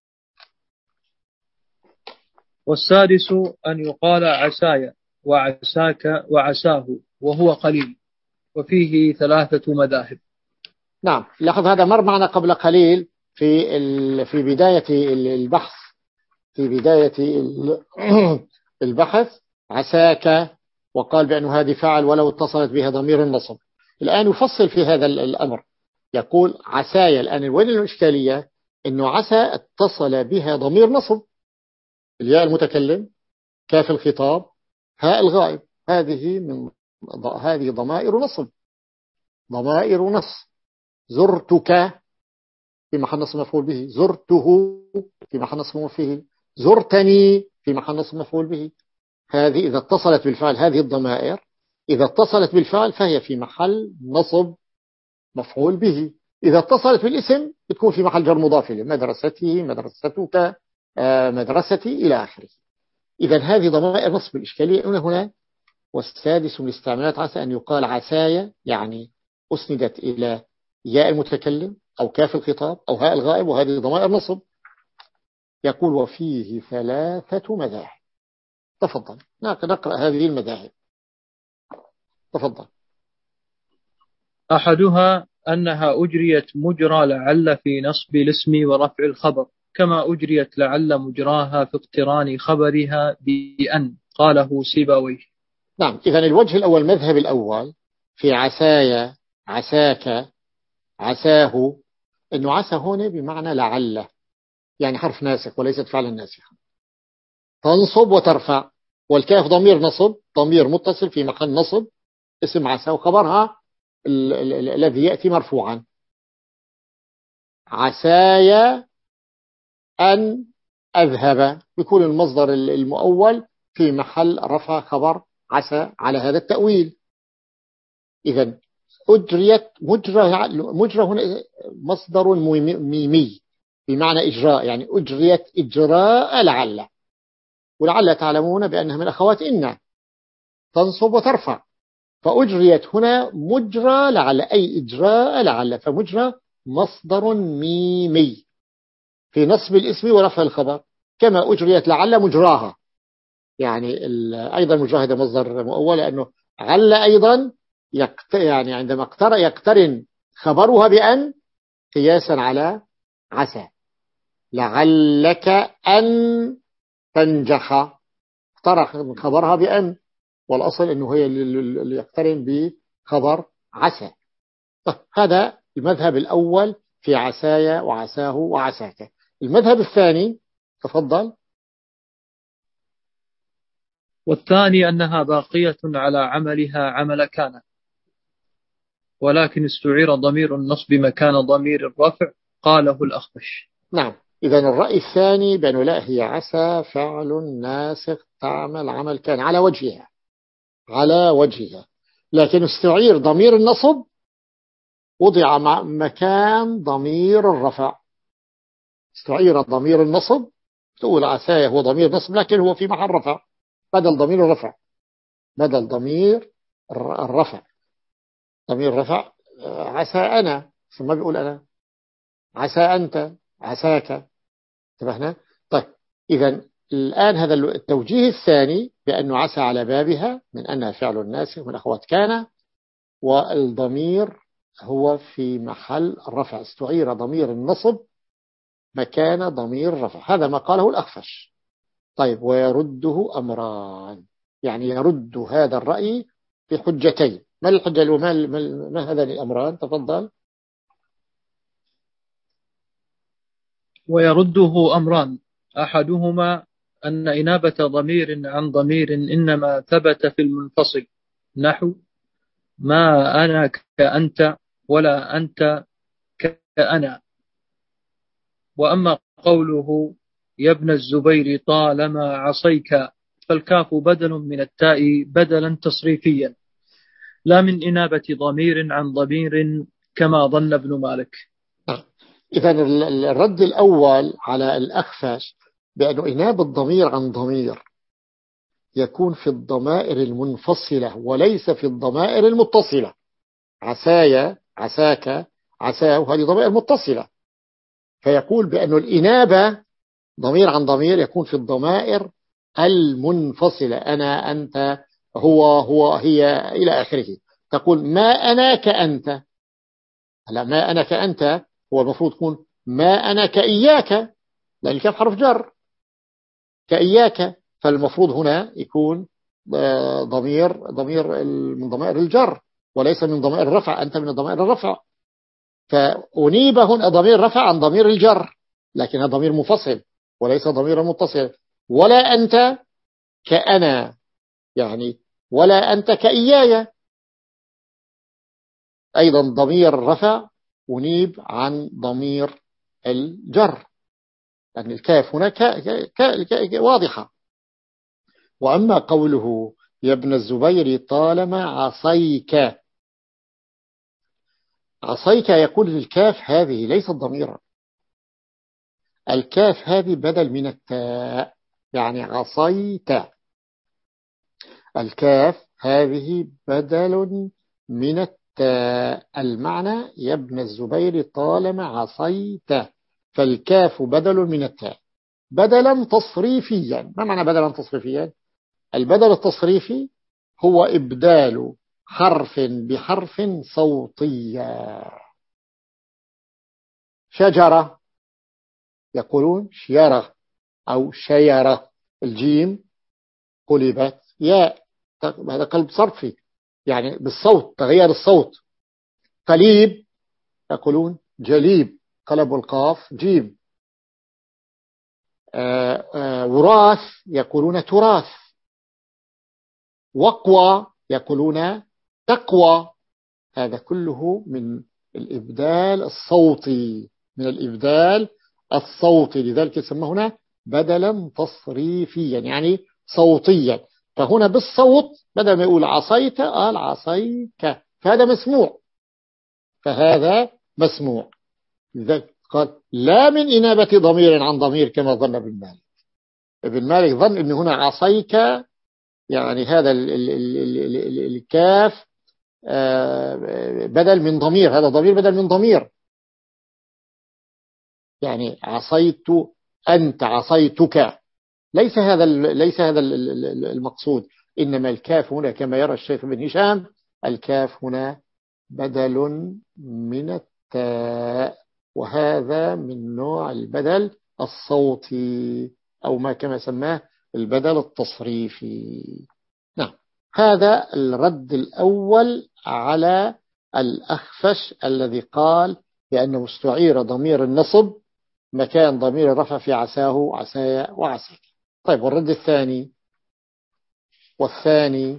والسادس أن يقال عساي وعساك وعساه وهو قليل، وفيه ثلاثة مذاهب. نعم، لاحظ هذا مر معنا قبل قليل في في بداية البحث، في بداية البحث عساك، وقال بأن هذه فعل ولو اتصلت بها ضمير النصب. الآن يفصل في هذا الأمر، يقول عسايا. الآن وين الإشكالية؟ إنه عسى اتصل بها ضمير نصب، الياء المتكلم، كاف الخطاب، هاء الغائب، هذه من هذه ضمائر نصب، ضمائر نص. زرتك في محل نصب مفعول به، زرته في محل نصب مفعول به، زرتني في محل نصب مفعول به. هذه إذا اتصلت بالفعل، هذه الضمائر إذا اتصلت بالفعل فهي في محل نصب مفعول به. إذا اتصلت بالاسم بتكون في محل جر مضاف إليه، مدرسته، مدرستك، مدرستي إلى آخره. إذا هذه ضمائر نصب. الإشكالية هنا والسادس من الاستعمالات عسى أن يقال عسايا، يعني أسندت إلى ياء المتكلم أو كاف الخطاب أو هاء الغائب، وهذه ضمائر نصب. يقول وفيه ثلاثة مذاهب. تفضل نقرأ هذه المذاهب. تفضل. أحدها أنها أجريت مجرى لعل في نصب الاسم ورفع الخبر، كما أجريت لعل مجراها في اقتران خبرها بأن، قاله سيبويه. نعم، إذا الوجه الأول، المذهب الأول في عسايا، عساك، عساه، إنه عسى هنا بمعنى لعل، يعني حرف ناسخ وليست فعلا ناسخا، تنصب وترفع، والكاف ضمير نصب، ضمير متصل في محل نصب اسم عسى، وخبرها الذي يأتي مرفوعا. عسايا أن أذهب، يكون المصدر المؤول في محل رفع خبر عسى على هذا التأويل. إذن أجريت مجرى، مجرى هنا مصدر ميمي بمعنى إجراء، يعني أجريت إجراء لعل، ولعل تعلمون بأنها من أخوات إن، تنصب وترفع، فأجريت هنا مجرى لعل أي إجراء لعل، فمجرى مصدر ميمي في نصب الاسم ورفع الخبر، كما أجريت لعل مجراها، يعني أيضا مجرى هذا مصدر مؤول، لأنه عل أيضا يعني عندما يقترن خبرها بأن قياسا على عسى. لعلك أن تنجح، اقترن خبرها بأن، والأصل أنه هي اللي يقترن بخبر عسى. هذا المذهب الأول في عسايا وعساه وعساك. المذهب الثاني. تفضل. والثاني أنها باقية على عملها عمل كان، ولكن استعير ضمير النصب مكان ضمير الرفع، قاله الأخفش. نعم، إذا الرأي الثاني بأنه لا، هي عسى فعل ناسخ تعمل عمل كان على وجهها، على وجهها، لكن استعير ضمير النصب وضع مكان ضمير الرفع. استعير ضمير النصب، تقول عسايا هو ضمير نصب لكن هو في محل رفع بدل ضمير الرفع، بدل ضمير الرفع، ضمير رفع. عسى أنا، ثم بيقول أنا، عسى أنت، عساك. انتبهنا؟ طيب، إذا الآن هذا التوجيه الثاني بأنه عسى على بابها من أنها فعل ناسخ من أخوات كان، والضمير هو في محل رفع، استعير ضمير النصب مكان ضمير رفع. هذا ما قاله الأخفش. طيب ويرده أمران، يعني يرد هذا الرأي بحجتين. ما الحجة وما ما هذان الأمران؟ تفضل. ويرده أمران، أحدهما أن إنابة ضمير عن ضمير إنما ثبت في المنفصل، نحو ما أنا كأنت ولا أنت كأنا. وأما قوله يا ابن الزبير طالما عصيك، فالكاف بدل من التاء بدلا تصريفيا لا من إنابة ضمير عن ضمير كما ظن ابن مالك. إذا الرد الأول على الأخفش بأنه إنابة الضمير عن ضمير يكون في الضمائر المنفصلة وليس في الضمائر المتصلة. عسايا، عساك، عساه، هذه ضمائر متصلة، فيقول بأنه الإنابة ضمير عن ضمير يكون في الضمائر المنفصلة، أنا، أنت، هو، هو، هي، إلى آخره. تقول ما أنا كأنت، لا، ما أنا كأنت هو المفروض تكون ما أنا كإياك، لأن الكاف حرف جر، كإياك، فالمفروض هنا يكون ضمير ضمير من ضمائر الجر وليس من ضمائر الرفع، أنت من ضمائر الرفع، فأنيب هنا ضمير رفع عن ضمير الجر، لكنها ضمير منفصل وليس ضمير متصل. ولا أنت كأنا، يعني ولا أنت كإياي، أيضا ضمير رفع أنيب عن ضمير الجر، لأن يعني الكاف هنا ك... ك... ك... واضحة. وأما قوله يا ابن الزبير طالما عصيك، عصيك يقول للكاف هذه ليست ضميرا، الكاف هذه بدل من التاء، يعني عصيت، الكاف هذه بدل من التاء، المعنى يا ابن الزبير طالما عصيت، فالكاف بدل من التاء بدلا تصريفيا. ما معنى بدلا تصريفيا؟ البدل التصريفي هو إبدال حرف بحرف صوتيا. شجرة يقولون شيرة أو شيرة، الجيم قلبت ياء، هذا قلب صرفي يعني بالصوت، تغير الصوت. قليب يقولون جليب، قلب القاف جيم. آآ آآ وراث يقولون تراث. وقوى يقولون تقوى. هذا كله من الإبدال الصوتي، من الإبدال الصوتي، لذلك يسمى هنا بدلا تصريفيا يعني صوتيا. فهنا بالصوت بدل ما يقول عصيت قال عصيك، فهذا مسموع، فهذا مسموع. لذلك قال لا من إنابة ضمير عن ضمير كما ظن ابن مالك. ابن مالك ظن أن هنا عصيك يعني هذا ال ال ال ال ال الكاف بدل من ضمير، هذا ضمير بدل من ضمير، يعني عصيت أنت، عصيتك، ليس هذا ليس هذا المقصود. إنما الكاف هنا كما يرى الشيخ بن هشام، الكاف هنا بدل من التاء، وهذا من نوع البدل الصوتي أو ما كما سماه البدل التصريفي. نعم، هذا الرد الأول على الأخفش الذي قال بأنه استعير ضمير النصب مكان ضمير الرفع في عساه، عسايا، وعساك. طيب والرد الثاني، والثاني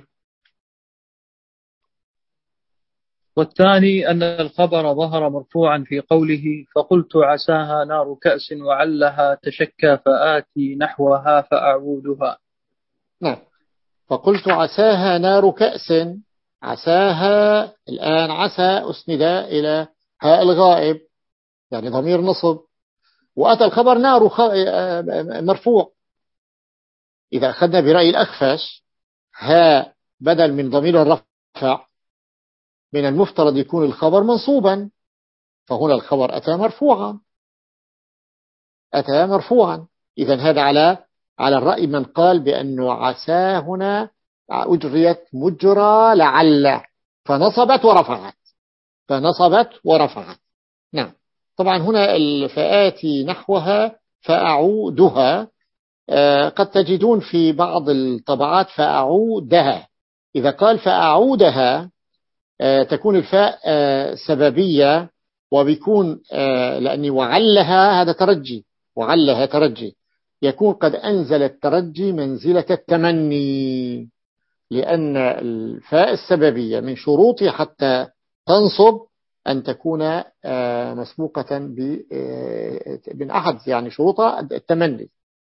والثاني أن الخبر ظهر مرفوعا في قوله فقلت عساها نار كأس وعلها تشكى فآتي نحوها فأعودها. نعم، فقلت عساها نار كأس، عساها الآن عسى أسند إلى هاء الغائب يعني ضمير نصب، وأتى الخبر نار مرفوع. إذا أخذنا برأي الأخفش ها بدل من ضمير الرفع من المفترض يكون الخبر منصوبا، فهنا الخبر أتى مرفوعا، أتى مرفوعا. إذن هذا على على الرأي من قال بأنه عسى هنا أجريت مجرى لعل، فنصبت ورفعت، فنصبت ورفعت. نعم. طبعا هنا الفآتي نحوها فأعودها، قد تجدون في بعض الطبعات فأعودها. إذا قال فأعودها تكون الفاء سببية، وبيكون لأني وعلها هذا ترجي، وعلها ترجي، يكون قد أنزل الترجي منزلة التمني، لأن الفاء السببية من شروطها حتى تنصب أن تكون مسبوقة من أحد يعني شروطها التمني.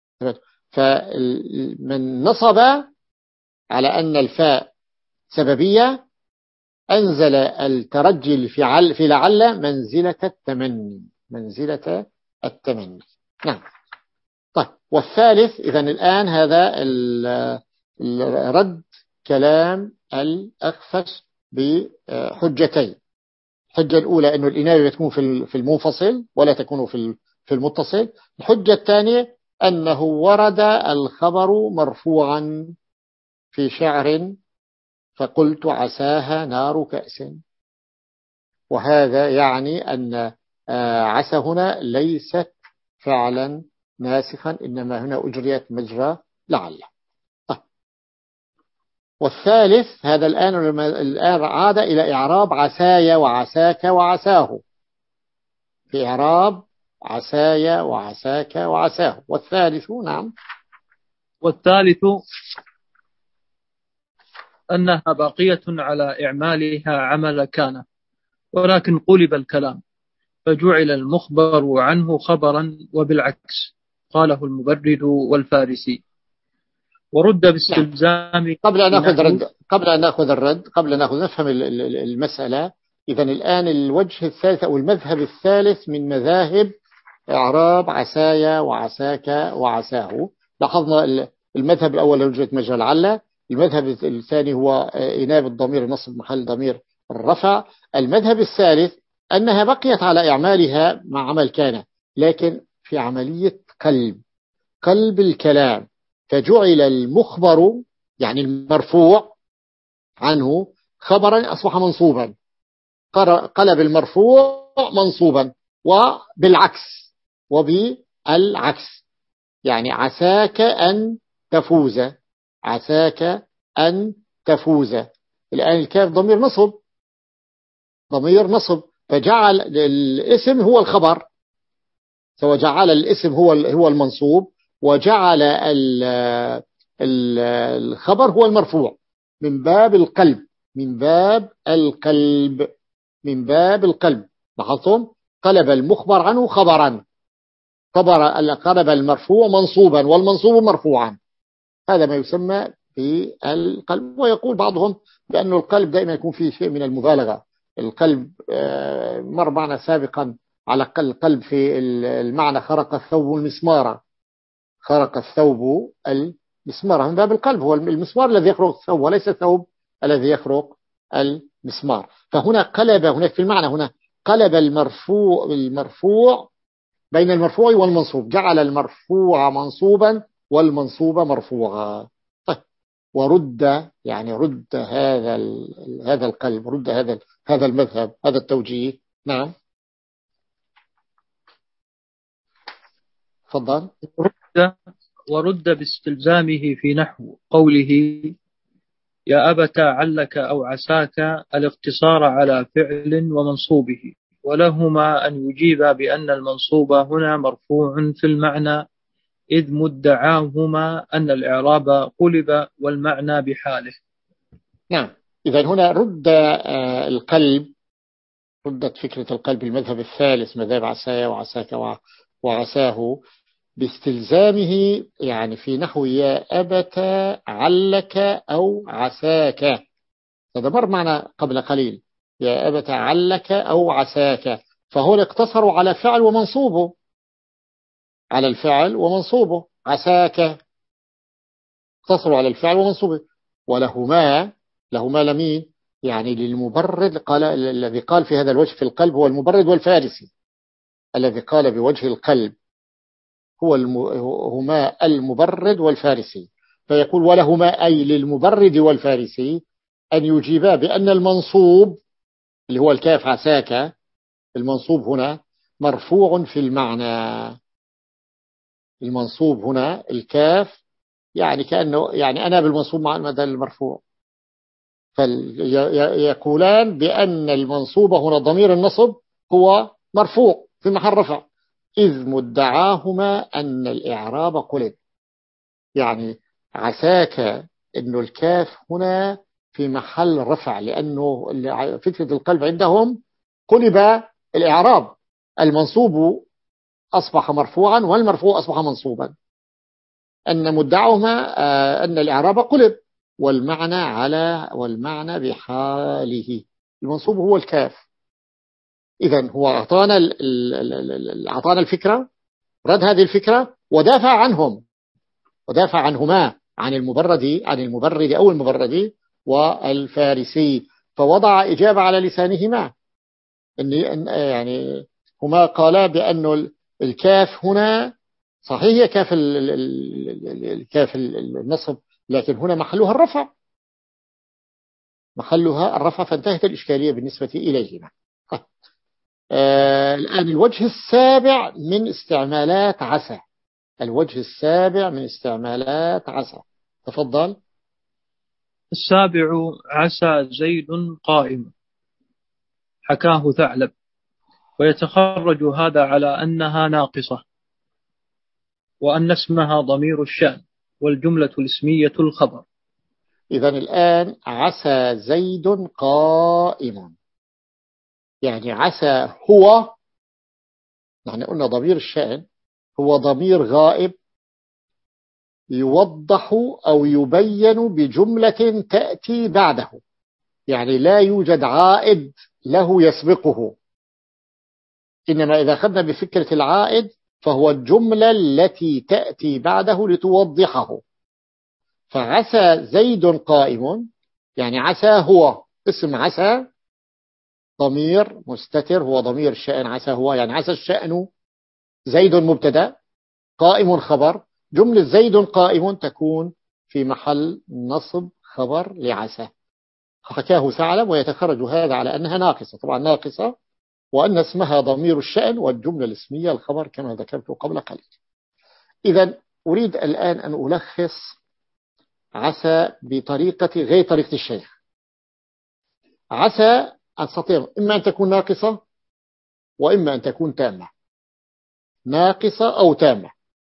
فمن نصب على أن الفاء سببية أنزل الترجي في لعل منزلة التمني، منزلة التمني. نعم. طيب، والثالث إذن الآن هذا الرد كلام الأخفش بحجتين. الحجة الأولى أنه الإنابة تكون في المنفصل ولا تكون في المتصل. الحجة الثانية أنه ورد الخبر مرفوعا في شعر فقلت عساها نار كأس، وهذا يعني أن عسى هنا ليست فعلا ناسخا، إنما هنا أجريت مجرى لعل. والثالث هذا الآن الآن عاد إلى إعراب عسايا وعساك وعساه، في إعراب عسايا وعساك وعساه. والثالث نعم، والثالث أنها باقية على إعمالها عمل كان، ولكن قلب الكلام فجعل المخبر عنه خبرا، وبالعكس قاله المبرد والفارسي. ورد باستلزام. قبل أن نأخذ الرد قبل أن نأخذ الرد قبل أن نأخذ نفهم المسألة. إذن الآن الوجه الثالث أو المذهب الثالث من مذاهب إعراب عسايا وعساك وعساه. لاحظنا المذهب الأول وجهة مجرى لعل، المذهب الثاني هو إنابة الضمير نصب محل ضمير الرفع، المذهب الثالث أنها بقيت على إعمالها مع عمل كان، لكن في عملية قلب قلب الكلام، فجعل المخبر يعني المرفوع عنه خبرا أصبح منصوبا، قلب المرفوع منصوبا، وبالعكس وبالعكس يعني عساك أن تفوز، عساك أن تفوز. الآن الكاف ضمير نصب، ضمير نصب، فجعل الاسم هو الخبر، سواء جعل الاسم هو هو المنصوب وجعل الخبر هو المرفوع من باب القلب، من باب القلب من باب القلب. لاحظتم؟ قلب المخبر عنه خبرا، قلب المرفوع منصوبا والمنصوب مرفوعا، هذا ما يسمى بالقلب. ويقول بعضهم بأن القلب دائما يكون فيه شيء من المبالغة. القلب مر معنا سابقا على القلب في المعنى خرق الثوب المسمار، خرق الثوب المسمار من باب القلب، هو المسمار الذي يخرق الثوب وليس الثوب الذي يخرق المسمار. فهنا قلب، هناك في المعنى هنا قلب المرفوع المرفوع بين المرفوع والمنصوب، جعل المرفوع منصوبا والمنصوب مرفوعا. طيب، ورد يعني رد هذا هذا القلب، رد هذا هذا المذهب، هذا التوجيه. نعم تفضل. ورد ورد باستلزامه في نحو قوله يا أبت علك أو عساك الاقتصار على فعل ومنصوبه، ولهما أن يجيبا بأن المنصوب هنا مرفوع في المعنى، إذ مدعاهما أن الإعراب قلب والمعنى بحاله. نعم. إذا هنا رد القلب، ردت فكرة القلب المذهب الثالث مذهب عسايا وعساك وعساه باستلزامه، يعني في نحو يا أبت علك أو عساك، هذا مر معنا قبل قليل، يا أبت علك أو عساك، فهو اقتصروا على فعل ومنصوبه، على الفعل ومنصوبه عساك، اقتصروا على الفعل ومنصوبه. ولهما لهما لمين يعني للمبرد، قال الذي قال في هذا الوجه في القلب هو المبرد والفارسي، الذي قال بوجه القلب هو الم... هما المبرد والفارسي، فيقول ولهما أي للمبرد والفارسي أن يجيبا بأن المنصوب اللي هو الكاف عساك، المنصوب هنا مرفوع في المعنى. المنصوب هنا الكاف يعني كأنه يعني أنا بالمنصوب مع المدى المرفوع، فيقولان بأن المنصوب هنا ضمير النصب هو مرفوع في محل رفع، إذ مدعاهما أن الإعراب قلب. يعني عساك أنه الكاف هنا في محل رفع، لأنه فكرة القلب عندهم قلب الإعراب، المنصوب أصبح مرفوعا والمرفوع أصبح منصوبا، أن مدعاهما أن الإعراب قلب، والمعنى على والمعنى بحاله. المنصوب هو الكاف. إذن هو أعطانا أعطانا الفكرة، رد هذه الفكرة ودافع عنهم، ودافع عنهما عن المبرد عن المبرد أو المبرد والفارسي، فوضع إجابة على لسانهما. إن يعني هما قالا بأن الكاف هنا صحيح هي كاف الكاف النصب، لكن هنا محلها الرفع، محلها الرفع، فانتهت الإشكالية بالنسبة إليهما. آه الآن الوجه السابع من استعمالات عسى، الوجه السابع من استعمالات عسى، تفضل. السابع عسى زيد قائم، حكاه ثعلب، ويتخرج هذا على أنها ناقصة، وأن اسمها ضمير الشأن، والجملة الاسمية الخبر. إذن الآن عسى زيد قائم، يعني عسى هو، يعني قلنا ضمير الشأن هو ضمير غائب يوضح أو يبين بجملة تأتي بعده، يعني لا يوجد عائد له يسبقه، إنما إذا أخذنا بفكرة العائد فهو الجملة التي تأتي بعده لتوضحه. فعسى زيد قائم، يعني عسى هو اسم عسى ضمير مستتر، هو ضمير الشأن، عسى هو يعني عسى الشأن، زيد مبتدا، قائم خبر، جملة زيد قائم تكون في محل نصب خبر لعسى. حكاه ثعلب، ويتخرج هذا على أنها ناقصة، طبعا ناقصة، وأن اسمها ضمير الشأن والجملة الاسمية الخبر كما ذكرت قبل قليل. إذن أريد الآن أن ألخص عسى بطريقة غير طريقة الشيخ. عسى أستطيع إما أن تكون ناقصة وإما أن تكون تامة، ناقصة أو تامة.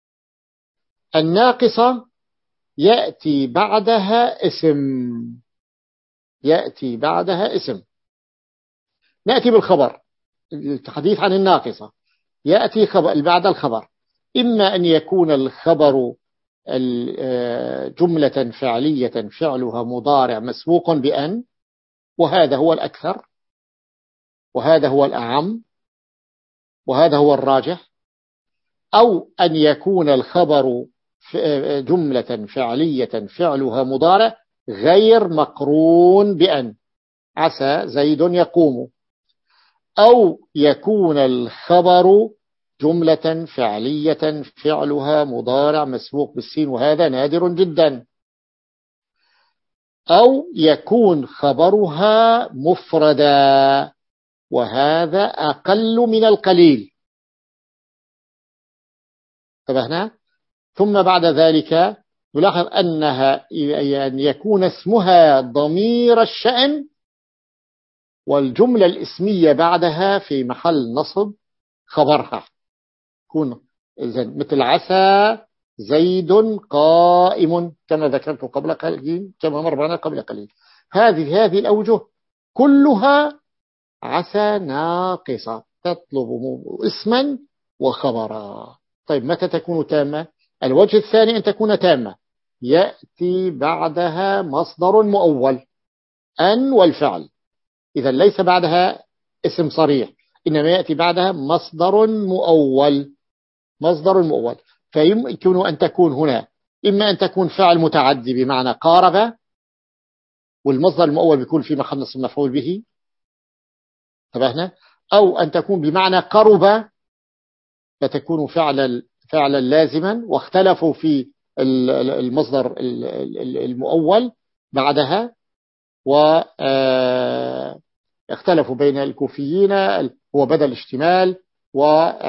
الناقصة يأتي بعدها اسم، يأتي بعدها اسم. نأتي بالخبر، الحديث عن الناقصة، يأتي خبر بعد الخبر، إما أن يكون الخبر جملة فعلية فعلها مضارع مسبوق بأن، وهذا هو الأكثر، وهذا هو الأعم، وهذا هو الراجح، أو أن يكون الخبر جملة فعلية فعلها مضارع غير مقرون بأن، عسى زيد يقوم، أو يكون الخبر جملة فعلية فعلها مضارع مسبوق بالسين، وهذا نادر جدا، أو يكون خبرها مفردا، وهذا أقل من القليل. انتبهنا؟ ثم بعد ذلك نلاحظ أنها أن يكون اسمها ضمير الشأن والجملة الاسمية بعدها في محل نصب خبرها، يكون إذن مثل عسى زيد قائم كما ذكرت قبل قليل، كما مر معنا قبل قليل. هذه هذه الأوجه كلها عسى ناقصة تطلب اسما وخبرا. طيب متى تكون تامة؟ الوجه الثاني أن تكون تامة، يأتي بعدها مصدر مؤول، أن والفعل، إذا ليس بعدها اسم صريح، إنما يأتي بعدها مصدر مؤول، مصدر مؤول. فيمكن أن تكون هنا إما أن تكون فعل متعدي بمعنى قارب، والمصدر المؤول بيكون في محل نصب مفعول به، انتبهنا، أو أن تكون بمعنى قرب فتكون فعل فعلا لازما، واختلفوا في المصدر المؤول بعدها، واختلفوا بين الكوفيين هو بدل اشتمال و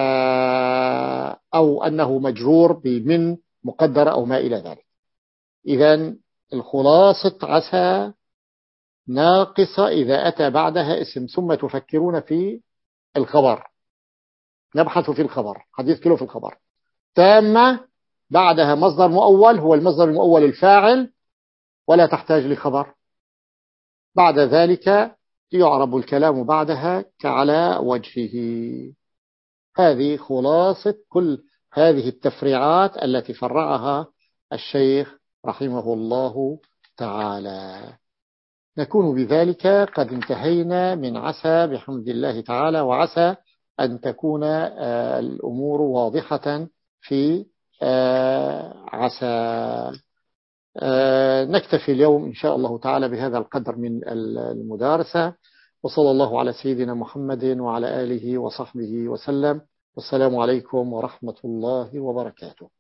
أو أنه مجرور بمن مقدر أو ما إلى ذلك. إذن الخلاصة عسى ناقصة إذا أتى بعدها اسم، ثم تفكرون في الخبر، نبحث في الخبر، حديث كله في الخبر. تامة بعدها مصدر مؤول، هو المصدر المؤول الفاعل، ولا تحتاج لخبر. بعد ذلك يعرب الكلام بعدها كعلى وجهه. هذه خلاصة كل هذه التفريعات التي فرعها الشيخ رحمه الله تعالى. نكون بذلك قد انتهينا من عسى بحمد الله تعالى، وعسى أن تكون الأمور واضحة في عسى. نكتفي اليوم إن شاء الله تعالى بهذا القدر من المدارسة، وصلى الله على سيدنا محمد وعلى آله وصحبه وسلم، والسلام عليكم ورحمة الله وبركاته.